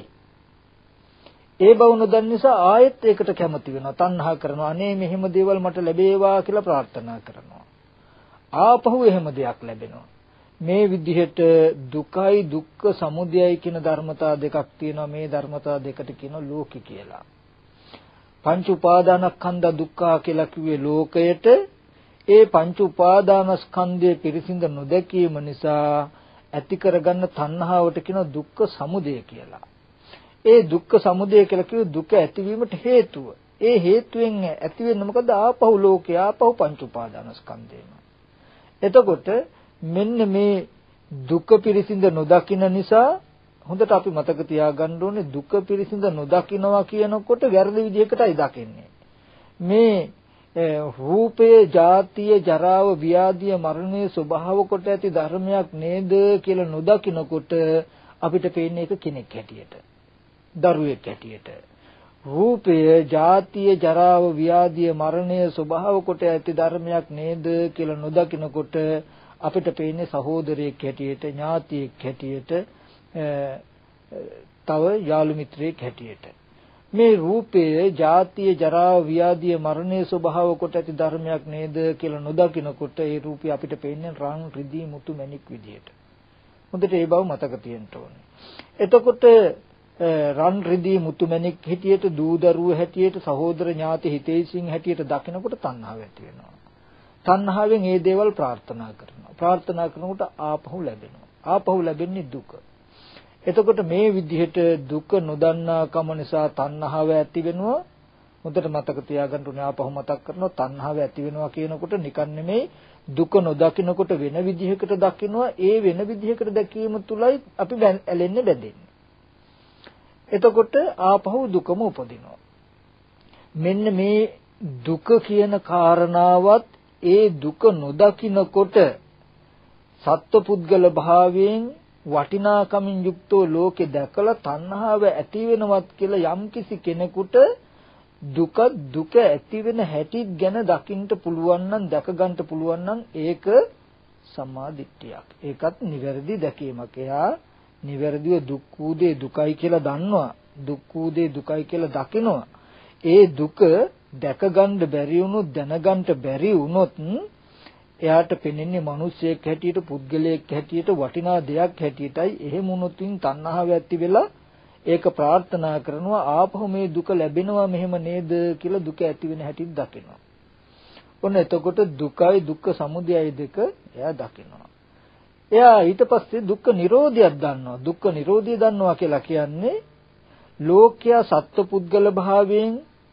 ඒ බව නොදන්න නිසා ආයෙත් ඒකට කැමති වෙනවා, තණ්හා කරනවා. අනේ මෙහෙම දේවල් මට ලැබේවා කියලා ප්‍රාර්ථනා කරනවා. ආපහු එහෙම දෙයක් ලැබෙනවා. මේ විදිහට දුකයි දුක්ඛ සමුදයයි කියන ධර්මතා දෙකක් තියෙනවා. මේ ධර්මතා දෙකට කියනවා ලෝකي කියලා. පංච උපාදානස්කන්ධ දුක්ඛ කියලා කිව්වේ ලෝකයට. ඒ පංච උපාදානස්කන්ධයේ පිරිසිඳ නොදැකීම නිසා ඇති කරගන්න තණ්හාවට කියන දුක්ඛ සමුදය කියලා. ඒ දුක්ඛ සමුදය කියලා කිව්වේ දුක ඇතිවීමට හේතුව. ඒ හේතුවෙන් ඇති වෙන්නේ මොකද? ආපහු ලෝකේ, ආපහු පංච උපාදානස්කන්ධේම. එතකොට මෙන්න මේ දුක පිරිසිඳ නොදකින නිසා හොඳට අපි මතක තියාගන්න ඕනේ දුක පිරිසිඳ නොදකින්නවා කියනකොට වැරදි විදිහකටයි දකින්නේ. මේ රූපයේ ජාතිය, ජරාව, ව්‍යාධිය, මරණය ස්වභාව කොට ඇති ධර්මයක් නේද කියලා නොදකින්නකොට අපිට පේන්නේ ඒක කෙනෙක් හැටියට, දරුවෙක් හැටියට. රූපය ජාතිය, ජරාව, ව්‍යාධිය, මරණය ස්වභාව කොට ඇති ධර්මයක් නේද කියලා නොදකින්නකොට අපිට පේන්නේ සහෝදරයෙක් හැටියට, ඥාතියෙක් හැටියට, තව යාළු මිත්‍රයෙක් හැටියට. මේ රූපය ජාතිය, ජරාව, ව්‍යාධිය, මරණය ස්වභාව කොට ඇති ධර්මයක් නේද කියලා නොදකින්නකොට ඒ රූපය අපිට පේන්නේ රන්, රිදී, මුතු, මැණික් විදියට. හොඳට ඒ බව මතක තියෙන්න ඕනේ. එතකොට රන්, රිදී, මුතු, මැණික් හැටියට, දූ දරුවෝ හැටියට, සහෝදර ඥාති හිතේසින් හැටියට දකිනකොට තණ්හාව ඇති වෙනවා. තණ්හාවෙන් මේ දේවල් ප්‍රාර්ථනා කරනවා. ප්‍රාර්ථනා කරනකොට ආපහු ලැබෙනවා. ආපහු ලැබෙන්නේ දුක. එතකොට මේ විදිහට දුක නොදන්නාකම නිසා තණ්හාව ඇති වෙනවා. හොඳට මතක තියාගන්න ඕනේ. ආපහු මතක් කරනවා තණ්හාව ඇති වෙනවා කියනකොට නිකන් නෙමෙයි, දුක නොදකින්නකොට වෙන විදිහකට දකින්නවා. ඒ වෙන විදිහකට දැකීම තුලයි අපි ඇලෙන්නේ, බැඳෙන්නේ. එතකොට ආපහු දුකම උපදිනවා. මෙන්න මේ දුක කියන කාරණාවත් ඒ දුක නොදකින්නකොට සත්පුද්ගල භාවයෙන් වටිනාකමින් යුක්තෝ ලෝකේ දැකලා තණ්හාව ඇති වෙනවත් කියලා යම්කිසි කෙනෙකුට දුක ඇති වෙන හැටි ගැන දකින්න පුළුවන් නම් දැක ගන්න පුළුවන් නම් ඒක සම්මා දිට්ඨියක්. ඒකත් නිවැරදි දැකීමක්. එයා නිවැරදිව දුක් වූ දේ දුකයි කියලා දන්නවා. දුක් වූ දේ දුකයි කියලා දකිනවා. ඒ දුක දැක ගන්න බැරි වුණොත් දැනගන්න බැරි වුණොත් එයාට පෙනෙන්නේ මිනිස්සෙක් හැටියට පුද්ගලයෙක් හැටියට වටිනා දෙයක් හැටියටයි. එහෙම වුණොත්ින් තණ්හාව ඇති වෙලා ඒක ප්‍රාර්ථනා කරනවා ආපහු මේ දුක ලැබෙනවා මෙහෙම නේද කියලා දුක ඇති වෙන හැටිත් දකිනවා. ඔන්න එතකොට දුකයි දුක්ඛ සමුදයයි දෙක එයා දකිනවා. එයා ඊට පස්සේ දුක්ඛ නිරෝධයක් දන්නවා. දුක්ඛ නිරෝධය දන්නවා කියලා කියන්නේ ලෝකයා සත්පුද්ගල භාවයෙන්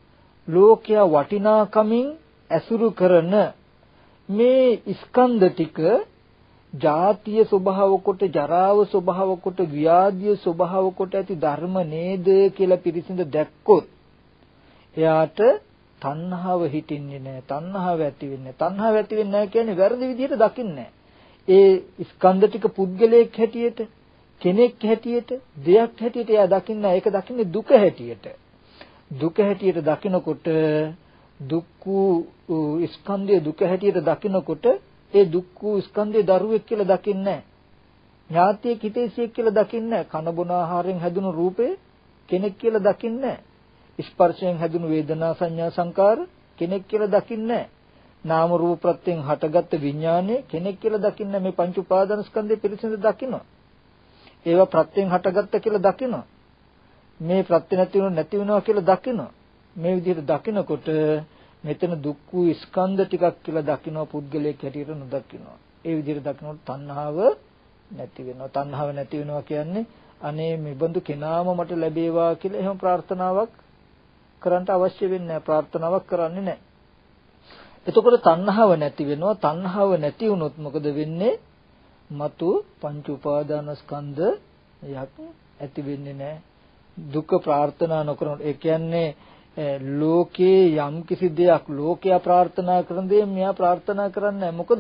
ලෝකයා වටිනාකමින් ඇසුරු කරන මේ ස්කන්ධ ටික ජාතිය ස්වභාව කොට ජරාව ස්වභාව කොට ව්‍යාධිය ස්වභාව කොට ඇති ධර්ම නේද කියලා පිරිසිඳ දැක්කොත් එයාට තණ්හාව හිටින්නේ නැහැ. තණ්හාව ඇති වෙන්නේ නැහැ. තණ්හාව ඇති වෙන්නේ නැහැ කියන්නේ වැරදි විදිහට දකින්නේ ඒ ස්කන්ධ ටික පුද්ගලයෙක් හැටියට කෙනෙක් හැටියට දෙයක් හැටියට එයා දකින්න ඒක දකින්නේ දුක හැටියට. දුක හැටියට දකිනකොට දුක්ඛ ස්කන්ධය දුක හැටියට දකිනකොට ඒ දුක්ඛ ස්කන්ධයේ දරුවෙක් කියලා දකින්නේ නැහැ. ඥාතියෙක් හිතේසියෙක් කියලා දකින්නේ නැහැ. කන බොන ආහාරයෙන් හැදුණු රූපේ කෙනෙක් කියලා දකින්නේ නැහැ. ස්පර්ශයෙන් හැදුණු වේදනා සංඥා සංකාර කෙනෙක් කියලා දකින්නේ නැහැ. නාම රූප ප්‍රත්‍යයෙන් හටගත් විඥානය කෙනෙක් කියලා දකින්නේ මේ පංච උපාදාන ස්කන්ධය පිළිසිඳ දකිනවා. ඒවා ප්‍රත්‍යයෙන් හටගත්ත කියලා දකිනවා. මේ ප්‍රත්‍ය නැති වෙනවා කියලා දකිනවා. මේ විදිහට දකිනකොට මෙතන දුක් වූ ස්කන්ධ ටිකක් කියලා දකිනවා පුද්ගලයෙක් හැටියට නොදකිනවා. ඒ විදිහට දකිනකොට තණ්හාව නැති වෙනවා. තණ්හාව නැති වෙනවා කියන්නේ අනේ මෙබඳු කෙනාම මට ලැබේවා කියලා එහෙම ප්‍රාර්ථනාවක් කරන්න අවශ්‍ය වෙන්නේ නැහැ. ප්‍රාර්ථනාවක් කරන්නේ නැහැ. එතකොට තණ්හාව නැති වෙනවා. තණ්හාව නැති වුණොත් මොකද වෙන්නේ? මතු පංච උපාදානස්කන්ධ යක් ඇති වෙන්නේ නැහැ. දුක ප්‍රාර්ථනා නොකරන ඒ කියන්නේ ලෝකේ යම් කිසි දෙයක් ලෝකයා ප්‍රාර්ථනා කරන දේ මෙයා ප්‍රාර්ථනා කරන්නේ නැහැ. මොකද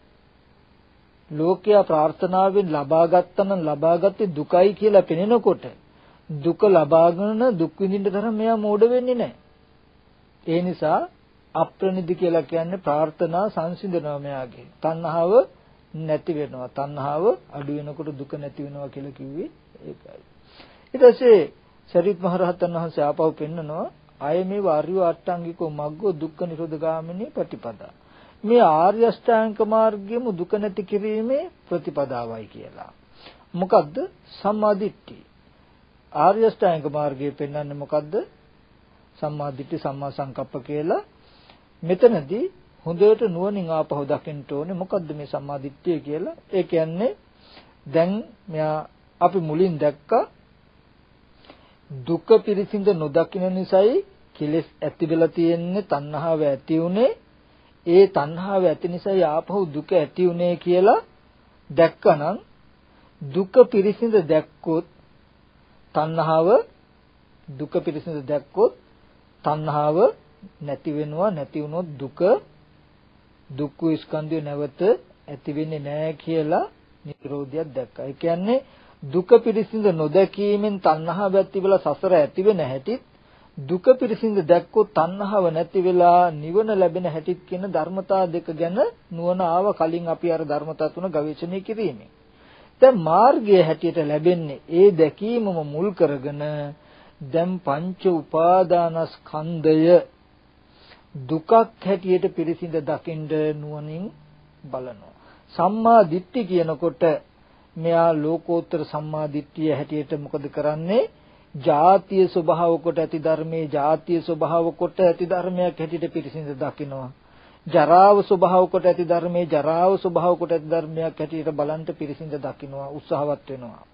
ලෝකයා ප්‍රාර්ථනාවෙන් ලබා ගත්තනම් ලබාගත්තේ දුකයි කියලා පෙනෙනකොට දුක ලබාගෙන දුක් විඳින්න තරම් මෙයා මෝඩ වෙන්නේ නැහැ. ඒ නිසා අප්‍රනිදි කියලා කියන්නේ ප්‍රාර්ථනා සංසිඳනවා මෙයාගේ. තණ්හාව නැති වෙනවා. තණ්හාව අඩු වෙනකොට දුක නැති වෙනවා කියලා කිව්වේ ඒකයි. ඊට පස්සේ සරියුත් මහ රහතන් වහන්සේ ආපහු පෙන්නනවා ආය මේ වාර්ය අට්ටාංගිකෝ මග්ගෝ දුක්ඛ නිරෝධ ගාමිනී ප්‍රතිපදා. මේ ආර්ය අෂ්ටාංග මාර්ගයේම දුක නැති කිරීමේ ප්‍රතිපදාවයි කියලා. මොකද්ද? සම්මා දිට්ඨි. ආර්ය අෂ්ටාංග මාර්ගයේ පෙන්වන්නේ මොකද්ද? සම්මා දිට්ඨි සම්මා සංකප්ප කියලා. මෙතනදී හොඳට නුවණින් ආපහු දකින්න ඕනේ මොකද්ද මේ සම්මා දිට්ඨිය කියලා. ඒ කියන්නේ දැන් මෙයා අපි මුලින් දැක්කා දුක පිරිසිඳ නොදකින නිසායි කෙලෙස් ඇති වෙලා තියෙන්නේ තණ්හාව ඇති උනේ. ඒ තණ්හාව ඇති නිසායි ආපහු දුක ඇති උනේ කියලා දැක්කනම් දුක පිරිසිඳ දැක්කොත් තණ්හාව දුක පිරිසිඳ දැක්කොත් තණ්හාව නැති වෙනවා. නැති වුණොත් දුක්ඛ ස්කන්ධය නැවත ඇති වෙන්නේ නැහැ කියලා නිරෝධයක් දැක්කා. ඒ කියන්නේ දුක පිරිසිඳ නොදැකීමෙන් තණ්හාව ඇති වෙලා සසර ඇති වෙන හැටිත් දුක පිරිසිඳ දැක්කොත් තණ්හාව නැති වෙලා නිවන ලැබෙන හැටිත් කියන ධර්මතා දෙක ගැන නුවණ ආව කලින් අපි අර ධර්මතා තුන ගවේෂණය කිරීමේ. දැන් මාර්ගයේ හැටියට ලැබෙන්නේ ඒ දැකීමම මුල් කරගෙන දැන් පංච උපාදානස්කන්ධය දුකක් හැටියට පිරිසිඳ දකින්න නුවණින් බලනවා. සම්මා දිට්ඨි කියනකොට මෙයා ලෝකෝත්තර සම්මා දිට්ඨිය හැටියට මොකද කරන්නේ? ජාතිය ස්වභාව කොට ඇති ධර්මයේ ජාතිය ස්වභාව කොට ඇති ධර්මයක් හැටියට පිරිසිඳ දකිනවා. ජරාව ස්වභාව කොට ඇති ධර්මයේ ජරාව ස්වභාව කොට ඇති ධර්මයක් හැටියට බලන්ට පිරිසිඳ දකිනවා. උත්සාහවත් වෙනවා.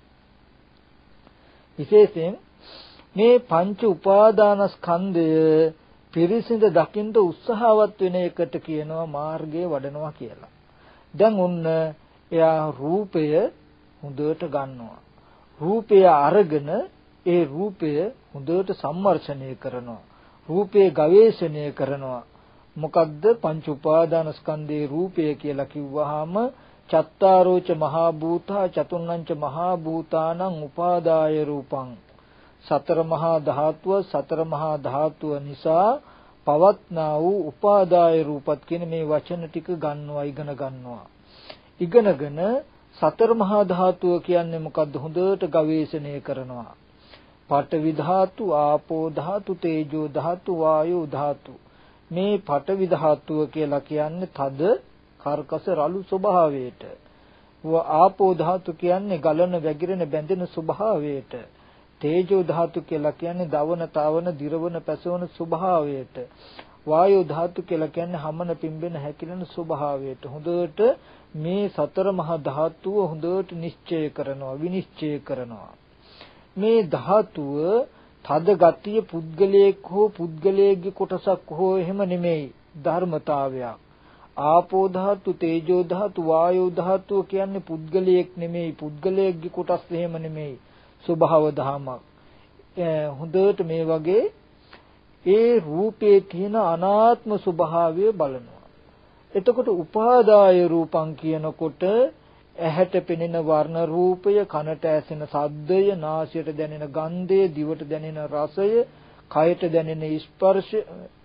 විශේෂයෙන් මේ පංච උපාදානස්කන්ධය පිරිසිඳ දකින්න උත්සාහවත් වෙන එකට කියනවා මාර්ගයේ වඩනවා කියලා. දැන් ඔන්න එයා රූපය හොඳට ගන්නවා. රූපය අරගෙන ඒ රූපය හොඳට සම්මර්ෂණය කරනවා. රූපේ ගවේෂණය කරනවා. මොකද්ද පංච උපාදානස්කන්ධේ රූපය කියලා කිව්වහම චත්තාරෝච මහා භූතා චතුර්ණංච මහා භූතානං උපාදාය රූපං සතර මහා ධාතුව නිසා පවත්නා වූ උපාදාය රූපත් කියන මේ වචන ටික ගන්නවා ඉගෙනගෙන සතර මහා ධාතුව කියන්නේ මොකද්ද හොඳට ගවේෂණය කරනවා පඨවි ධාතු ආපෝ ධාතු තේජෝ ධාතු වායෝ ධාතු මේ පඨවි ධාතුව කියලා කියන්නේ තද කර්කස රළු ස්වභාවයට ආපෝ ධාතු කියන්නේ ගලන වැగిරෙන බැඳෙන ස්වභාවයට තේජෝ ධාතු කියලා කියන්නේ දවන තවන දිරවන පැසවන ස්වභාවයට වායෝ ධාතු කියලා කියන්නේ හමන පිම්බෙන හැකිලෙන ස්වභාවයට හොඳට මේ සතර මහා ධාතුව හොඳට විනිශ්චය කරනවා මේ ධාතුව තද ගතිය පුද්ගලයෙක් හෝ පුද්ගලයෙක්ගේ කොටසක් හෝ එහෙම නෙමෙයි ධර්මතාවයක් ආපෝ ධාතු තේජෝ ධාතු වායෝ ධාතුව කියන්නේ පුද්ගලයෙක් නෙමෙයි පුද්ගලයෙක්ගේ කොටස් එහෙම නෙමෙයි ස්වභාව ධමයක් හොඳට මේ වගේ ඒ රූපේ තියෙන අනාත්ම ස්වභාවය බලනවා එතකොට උපාදාය රූපං කියනකොට ඇහැට පෙනෙන වර්ණ රූපය කනට ඇසෙන ශබ්දය නාසයට දැනෙන ගන්ධය දිවට දැනෙන රසය කයට දැනෙන ස්පර්ශය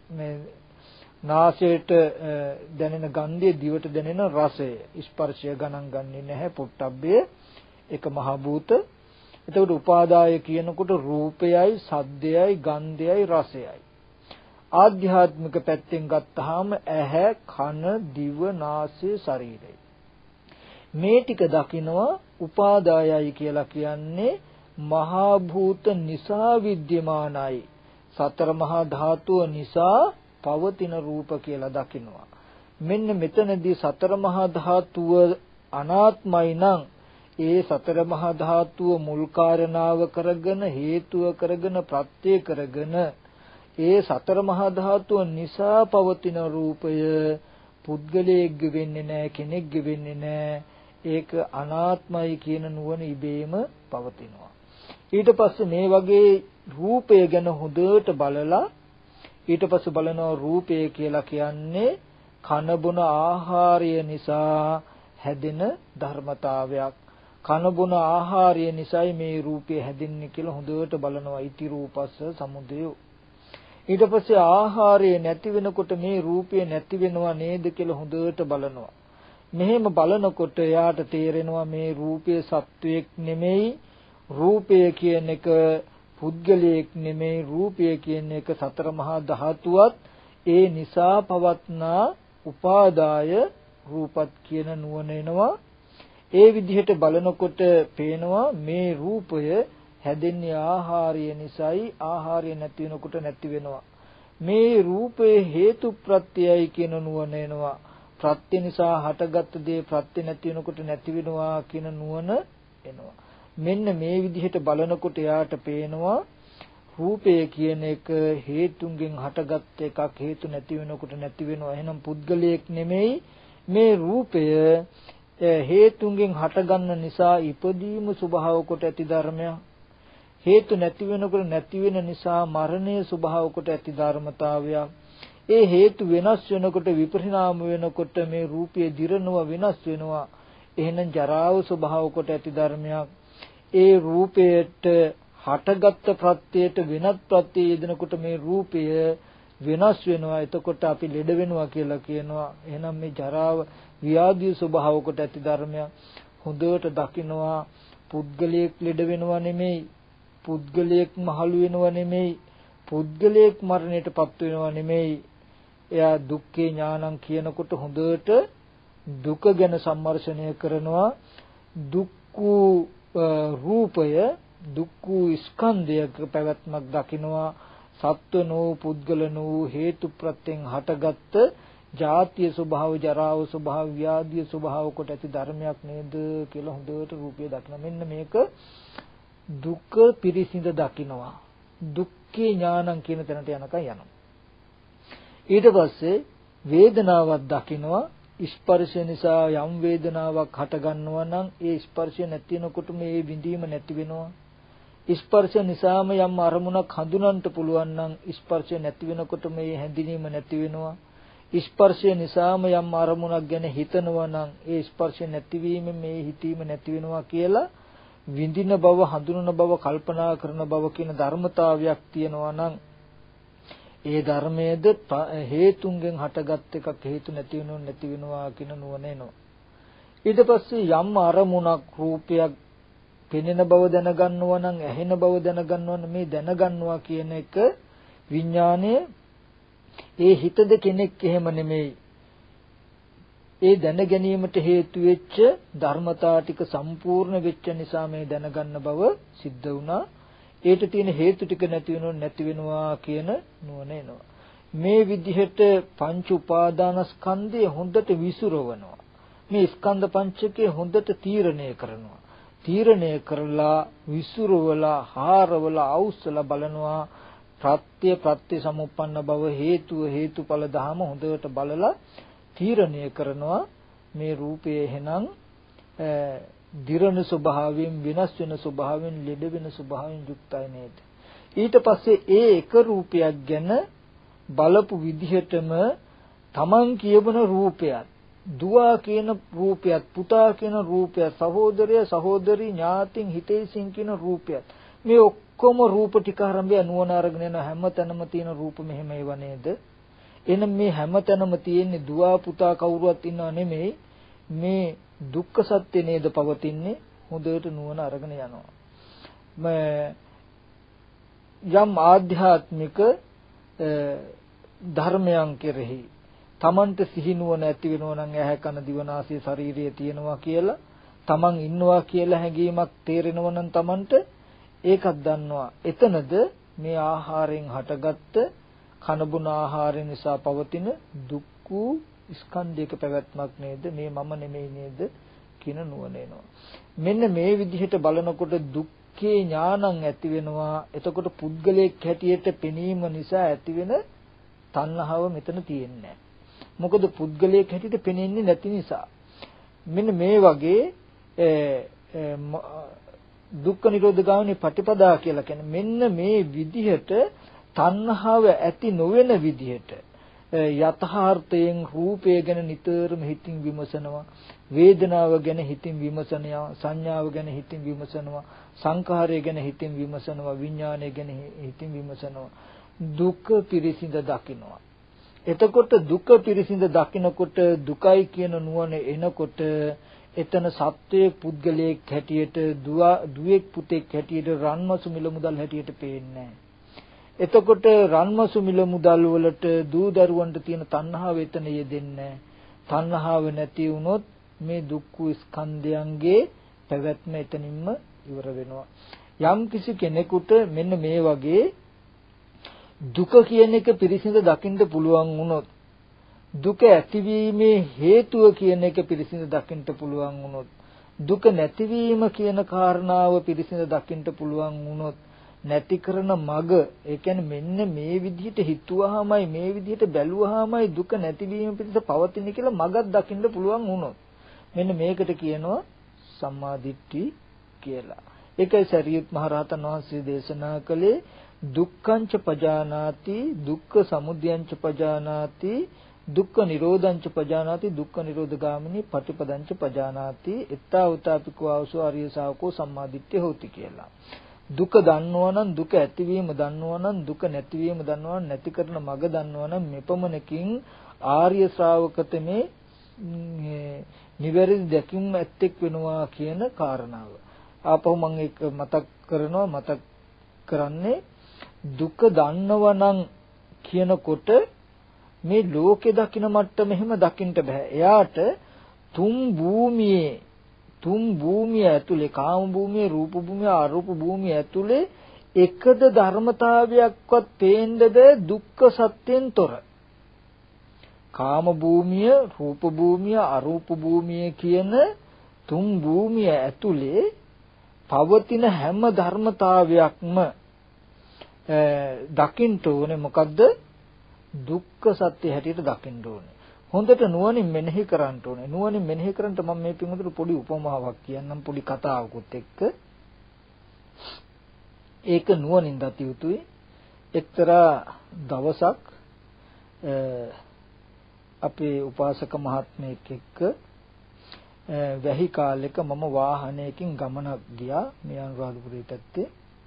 නාසයට දැනෙන ගන්ධය දිවට දැනෙන රසය ස්පර්ශය ගණන් ගන්නේ නැහැ පොට්ටබ්බේ එක මහ භූත එතකොට උපාදාය කියනකොට රූපයයි සද්දයයි ගන්ධයයි රසයයි ආධ්‍යාත්මික පැත්තෙන් ගත්තාම ඇහැ කන දිව නාසය ශරීරය මේ ටික දකිනවා උපාදායයි කියලා කියන්නේ මහා භූත නිසා විද්‍යමානයි සතර මහා ධාතුව නිසා පවතින රූප කියලා දකිනවා මෙන්න මෙතනදී සතර මහා ධාතුව අනාත්මයි නම් ඒ සතර මහා ධාතුව මුල් කාරණාව කරගෙන හේතුව කරගෙන ප්‍රත්‍ය කරගෙන ඒ සතර මහා ධාතුව නිසා පවතින රූපය පුද්ගලයෙක් වෙන්නේ නැහැ කෙනෙක් වෙන්නේ නැහැ ඒක අනාත්මයි කියන නුවණ ඉබේම පවතිනවා ඊට පස්සේ මේ වගේ රූපය ගැන හොඳට බලලා ඊට පස්සේ බලනවා රූපය කියලා කියන්නේ කන බොන ආහාරය නිසා හැදෙන ධර්මතාවයක් කන බොන ආහාරය නිසායි මේ රූපය හැදෙන්නේ කියලා හොඳට බලනවා ඉති රූපස්ස සමුදය ඊට පස්සේ ආහාරය නැති වෙනකොට මේ රූපය නැති වෙනවා නේද කියලා හොඳට බලනවා මෙහෙම බලනකොට එයාට තේරෙනවා මේ රූපය සත්වයක් නෙමෙයි රූපය කියන එක පුද්ගලයෙක් නෙමෙයි රූපය කියන එක සතර මහා ධාතුවත් ඒ නිසා පවත්නා උපාදාය රූපත් කියන නුවණ එනවා ඒ විදිහට බලනකොට පේනවා මේ රූපය හැදෙන්නේ ආහාරය නිසායි ආහාරය නැති වෙනකොට නැති වෙනවා මේ රූපේ හේතු ප්‍රත්‍යයයි කියන නුවණ එනවා ප්‍රත්‍ය නිසා හටගත් දේ ප්‍රත්‍ය නැති වෙනකොට නැති වෙනවා කියන නුවණ එනවා මෙන්න මේ විදිහට බලනකොට යාට පේනවා රූපය කියන එක හේතුන්ගෙන් හටගත් එකක් හේතු නැති වෙනකොට නැති වෙනවා එහෙනම් පුද්ගලයෙක් නෙමෙයි මේ රූපය හේතුන්ගෙන් හටගන්න නිසා ඉපදීම ස්වභාව කොට ඇති ධර්මයක් හේතු නැති වෙනකොට නැති වෙන නිසා මරණය ස්වභාව කොට ඇති ධර්මතාවයක් ඒ හේතු වෙනස් වෙනකොට විපරිණාම වෙනකොට මේ රූපය දිරනවා වෙනස් වෙනවා එහෙනම් ජරාව ස්වභාව කොට ඇති ධර්මයක් ඒ රූපයට හටගත් ප්‍රත්‍යයට වෙනත් ප්‍රත්‍ය යෙදෙනකොට මේ රූපය වෙනස් වෙනවා එතකොට අපි ලෙඩ වෙනවා කියලා කියනවා එහෙනම් මේ ජරාව ව්‍යාධි ස්වභාව කොට ඇති ධර්මයක් හොඳට දකිනවා පුද්ගලයෙක් ලෙඩ වෙනවා නෙමෙයි පුද්ගලයෙක් මහලු වෙනවා නෙමෙයි පුද්ගලයෙක් මරණයටපත් වෙනවා නෙමෙයි එයා දුක්ඛේ ඥානං කියනකොට හොඳට දුක ගැන සම්මර්ෂණය කරනවා දුක්ඛ රූපය දුක්ඛ ස්කන්ධයක පැවැත්මක් දකිනවා සත්වනෝ පුද්ගලනෝ හේතු ප්‍රත්‍යයෙන් හටගත්ත ජාතිය ස්වභාව ජරාව ස්වභාව ව්‍යාධිය ස්වභාව කොට ඇති ධර්මයක් නේද කියලා හොඳට රූපය දකිනවා මෙන්න මේක දුක පිරිසිඳ දකිනවා දුක්ඛේ ඥානං කියන තැනට යනකම් යනවා ඊට පස්සේ වේදනාවක් දකිනවා ස්පර්ශ නිසා යම් වේදනාවක් හට ගන්නවා නම් ඒ ස්පර්ශය නැති වෙනකොට මේ විඳීම නැති වෙනවා ස්පර්ශ නිසාම යම් අරමුණක් හඳුනන්න පුළුවන් නම් ස්පර්ශය නැති වෙනකොට මේ හැඳිනීම නැති වෙනවා ස්පර්ශය නිසාම යම් අරමුණක් ගැන හිතනවා නම් ඒ ස්පර්ශය නැතිවීම මේ හිතීම නැති වෙනවා කියලා විඳින බව, හඳුනන බව, කල්පනා කරන බව කියන ධර්මතාවයක් තියෙනවා නම් ඒ ධර්මයේද හේතුන්ගෙන් හටගත් එකක් හේතු නැති වෙනවා කියන නුවණ එනවා. ඊට පස්සේ යම් අරමුණක් රූපයක් පෙනෙන බව දැනගන්නවා නම්, ඇහෙන බව දැනගන්නවා නම් මේ දැනගන්නවා කියන එක විඥානයේ ඒ හිතද කෙනෙක් එහෙම නෙමෙයි. ඒ දැන ගැනීමට හේතු වෙච්ච ධර්මතා ටික සම්පූර්ණ වෙච්ච නිසා මේ දැනගන්න බව සිද්ධ වුණා. ඒට තියෙන හේතු ටික නැති වෙනවා කියන නුවණ එනවා. මේ විදිහට පංච උපාදානස්කන්ධය හොඳට විසුරවනවා. මේ ස්කන්ධ පංචකය හොඳට තීරණය කරනවා. තීරණය කරලා විසුරවලා හාරවලා අවුස්සලා බලනවා. ප්‍රත්‍ය සමුප්පන්න බව හේතුඵල ධම හොඳට බලලා තීරණය කරනවා. මේ රූපය එහෙනම් දිරණ ස්වභාවයෙන්, වෙනස් වෙන ස්වභාවයෙන්, ලෙඩ වෙන ස්වභාවයෙන් යුක්තයි නේද? ඊට පස්සේ ඒ එක රූපයක් ගැන බලපු විදිහටම තමන් කියවන රූපයත්, දුව කියන රූපයත්, පුතා කියන රූපයත්, සහෝදරය, සහෝදරි, ඥාතින්, හිතේසින් කියන රූපයත්, මේ ඔක්කොම රූප ටික ආරම්භය නුවණ අරගෙන යන හැමතැනම තියෙන රූප මෙහෙම ඒව නේද? එහෙනම් මේ හැමතැනම තියෙන්නේ දුව පුතා කවුරුවත් ඉන්නව නෙමෙයි, මේ දුක්ඛ සත්‍ය නේද පවතින්නේ? හොඳට නුවණ අරගෙන යනවා. යම් ආධ්‍යාත්මික ධර්මයන් කෙරෙහි තමන්ට සිහි නුවණ ඇති වෙනවා නම්, ඇහැ කන දිව නාසය ශරීරය තියෙනවා කියලා, තමන් ඉන්නවා කියලා හැඟීමක් තේරෙනවා නම් තමන්ට, ඒකත් දන්නවා. එතනද මේ ආහාරයෙන් හටගත්ත කනබුන ආහාරය නිසා පවතින දුක්ඛ ස්කන්ධයක පැවැත්මක් නේද? මේ මම නෙමෙයි නේද කියන නුවණ එනවා. මෙන්න මේ විදිහට බලනකොට දුක්ඛේ ඥානං ඇති වෙනවා. එතකොට පුද්ගලයෙක් හැටියට පෙනීම නිසා ඇතිවෙන තණ්හාව මෙතන තියෙන්නේ. මොකද පුද්ගලයෙක් හැටියට පෙනෙන්නේ නැති නිසා. මෙන්න මේ වගේ දුක්ඛ නිරෝධ ගාමිනී පටිපදා කියලා කියන්නේ මෙන්න මේ විදිහට තණ්හාව ඇති නොවන විදිහට යථාර්ථයෙන් රූපය ගැන නිතරම හිතින් විමසනවා, වේදනාව ගැන හිතින් විමසනවා, සංඥාව ගැන හිතින් විමසනවා, සංඛාරය ගැන හිතින් විමසනවා, විඥානය ගැන හිතින් විමසනවා, දුක පිරිසිඳ දකිනවා. එතකොට දුක පිරිසිඳ දකිනකොට දුකයි කියන නුවණ එනකොට එතන සත්වයේ පුද්ගලයෙක් හැටියට, දුවෙක් පුතෙක් හැටියට, රන්මසු මිල මුදල් හැටියට පේන්නේ නැහැ. එතකොට රන්මසු මිල මුදල් වලට දූ දරුවන්ට තියෙන තණ්හාව එතන යෙදෙන්නේ. තණ්හාව නැති වුණොත් මේ දුක්ඛ ස්කන්ධයන්ගේ පැවැත්ම එතනින්ම ඉවර වෙනවා. යම් කිසි කෙනෙකුට මෙන්න මේ වගේ දුක කියන එක පිරිසිඳ දකින්න පුළුවන් වුණොත්, දුක ඇතිවීමේ හේතුව කියන එක පිරිසිඳ දකින්න පුළුවන් වුණොත්, දුක නැතිවීම කියන කාරණාව පිරිසිඳ දකින්න පුළුවන් වුණොත්, නැති කරන මග, ඒ කියන්නේ මෙන්න මේ විදිහට හිතුවාමයි, මේ විදිහට බැලුවාමයි දුක නැතිවීම පිණිස පවතින කියලා මගක් දකින්න පුළුවන් වුණොත්, මෙන්න මේකට කියනවා සම්මා දිට්ඨි කියලා. ඒකයි සරියුත් මහ රහතන් වහන්සේ දේශනා කළේ දුක්ඛංච පජානාති, දුක්ඛ සමුදයංච පජානාති, දුක්ඛ නිරෝධංච පජානාති, දුක්ඛ නිරෝධ ගාමිනී පටිපදංච පජානාති, එත්තා උතාපිකෝ ආවසෝ ආර්ය ශාවකෝ සම්මා දිට්ඨිය හොති කියලා. දුක දන්නවා නම්, දුක ඇතිවීම දන්නවා නම්, දුක නැතිවීම දන්නවා නම්, නැති කරන මඟ දන්නවා නම්, මෙපමණකින් ආර්ය ශ්‍රාවකතමේ නිවැරදි දැකීම ඇත්තෙක් වෙනවා කියන කාරණාව. ආපහු මම ඒක මතක් කරන්නේ දුක දන්නවා නම් කියනකොට මේ ලෝකේ දකින මට්ටම එහෙම දකින්න බෑ. එයාට තුන් භූමිය ඇතුලේ, කාම භූමිය, රූප භූමිය, අරූප භූමිය ඇතුලේ එකද ධර්මතාවයක්වත් පේන්න බෑ දුක්ඛ සත්‍යෙන් තොර. කාම භූමිය, රූප භූමිය, අරූප භූමිය කියන තුන් භූමිය ඇතුලේ පවතින හැම ධර්මතාවයක්ම දකින්න ඕනේ. මොකද්ද? දුක්ඛ සත්‍ය හැටියට දකින්න ඕනේ. හොඳට නුවණින් මෙනෙහි කරන්න ඕනේ. නුවණින් මෙනෙහි කරන්ට මම මේ පිටුමතුට පොඩි උපමාවක් කියන්නම්, පොඩි කතාවකුත් එක්ක. ඒක නුවණින් දත යුතුයි. එක්තරා දවසක් අපේ උපාසක මහත්මයෙක් එක්ක වැහි කාලෙක මම වාහනයකින් ගමනක් ගියා මේ අනුරාධපුරයේ පැත්තේ.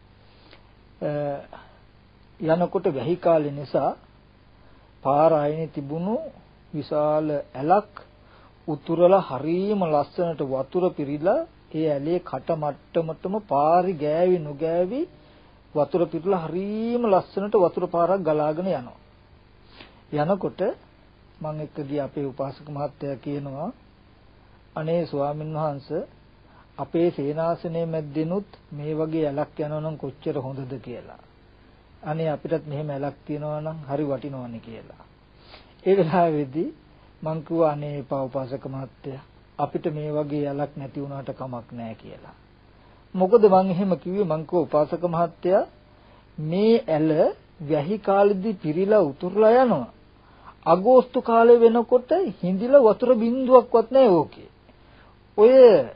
යනකොට වැහි කාලේ නිසා පාර ආයනේ තිබුණු විශාල ඇලක් උතුරලා හරීම ලස්සනට වතුර පිරීලා ඒ ඇලේ කට මට්ටමටම පාරි ගෑවි නොගෑවි වතුර පිරීලා හරීම ලස්සනට වතුර පාරක් ගලාගෙන යනවා. යනකොට මම එක්ක ගිය අපේ උපාසක මහත්තයා කියනවා අනේ ස්වාමීන් වහන්සේ අපේ සේනාසනයේ මැද්දෙනුත් මේ වගේ ඇලක් යනවා නම් කොච්චර හොඳද කියලා. අනේ අපිටත් මෙහෙම ඇලක් තියෙනවා නම් හරි වටිනවනේ කියලා. ඒ වෙලාවේදී මං කිව්වා අනේ උපාසක මහත්තයා අපිට මේ වගේ ඇලක් නැති වුණාට කමක් නැහැ කියලා. මොකද මං එහෙම කිව්වේ මං කිව්වා උපාසක මහත්තයා මේ ඇල වැහි කාලෙදී පිරීලා උතුරලා යනවා. අගෝස්තු කාලේ වෙනකොට හිඳිලා වතුර බින්දුවක්වත් නැහැ ඕකේ. ඔය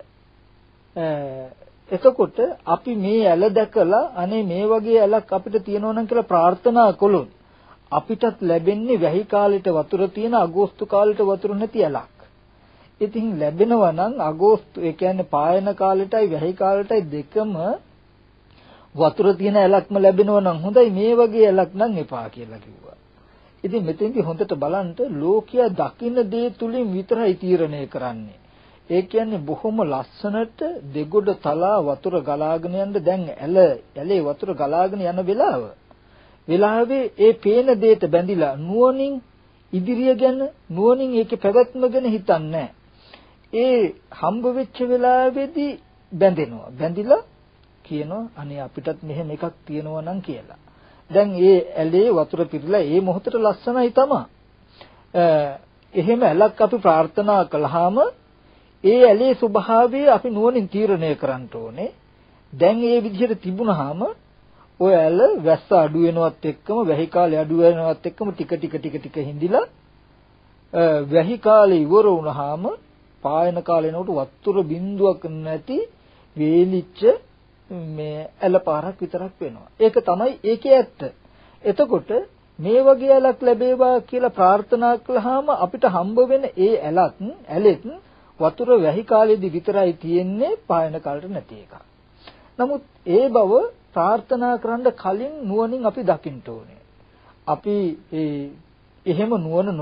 එතකොට අපි මේ ඇල දැකලා අනේ මේ වගේ ඇලක් අපිට තියෙනවා නම් කියලා ප්‍රාර්ථනා කළොත් අපිටත් ලැබෙන්නේ වැහි කාලෙට වතුර තියෙන අගෝස්තු කාලෙට වතුර නැති ඇලක්. ඉතින් ලැබෙනවා නම් අගෝස්තු ඒ කියන්නේ පායන කාලෙටයි වැහි කාලෙටයි දෙකම වතුර තියෙන ඇලක්ම ලැබෙනවා නම් හොඳයි මේ වගේ ඇලක් නම් එපා කියලා කිව්වා. ඉතින් මෙතෙන්දී හොඳට බලන්න ලෝකයා දකින්න දේ තුලින් විතරයි තීරණය කරන්නේ. ඒ කියන්නේ බොහොම ලස්සනට දෙගොඩ තලා වතුර ගලාගෙන යන දැන් ඇලේ වතුර ගලාගෙන යන වෙලාවේ ඒ පේන දෙයට බැඳිලා නුවණින් ඉදිරිය ගැන නුවණින් ඒකේ පැවැත්ම ගැන හිතන්නේ ඒ හම්බ වෙච්ච වෙලාවේදී බැඳෙනවා. බැඳිලා කියනවා අනේ අපිටත් මෙහෙම එකක් තියෙනවා නම් කියලා. දැන් ඒ ඇලේ වතුර පිරලා ඒ මොහොතට ලස්සනයි තමයි. එහෙම ඇලක් අපි ප්‍රාර්ථනා කළාම ඒ ඇලේ ස්වභාවය අපි නුවණින් තීරණය කරන්න ඕනේ. දැන් ඒ විදිහට තිබුණාම ඔය ඇල වැස්ස අඩු වෙනවත් එක්කම වැහි කාලේ අඩු වෙනවත් එක්කම ටික හිඳිලා වැහි කාලේ ඉවර වුණාම පායන කාලේ නෝට වතුර බින්දුවක් නැති වේලිච්ච මේ ඇල පාරක් විතරක් වෙනවා. ඒක තමයි ඒකේ ඇත්ත. එතකොට මේ වගේ ඇලක් ලැබේවා කියලා ප්‍රාර්ථනා කළාම අපිට හම්බ වෙන ඒ ඇලෙත් වතුර වැහි කාලෙදී විතරයි තියෙන්නේ පායන කාලෙට නැති එක. නමුත් ඒ බව ප්‍රාර්ථනා කරන්න කලින් නුවණින් අපි දකින්න ඕනේ. අපි එහෙම නුවණ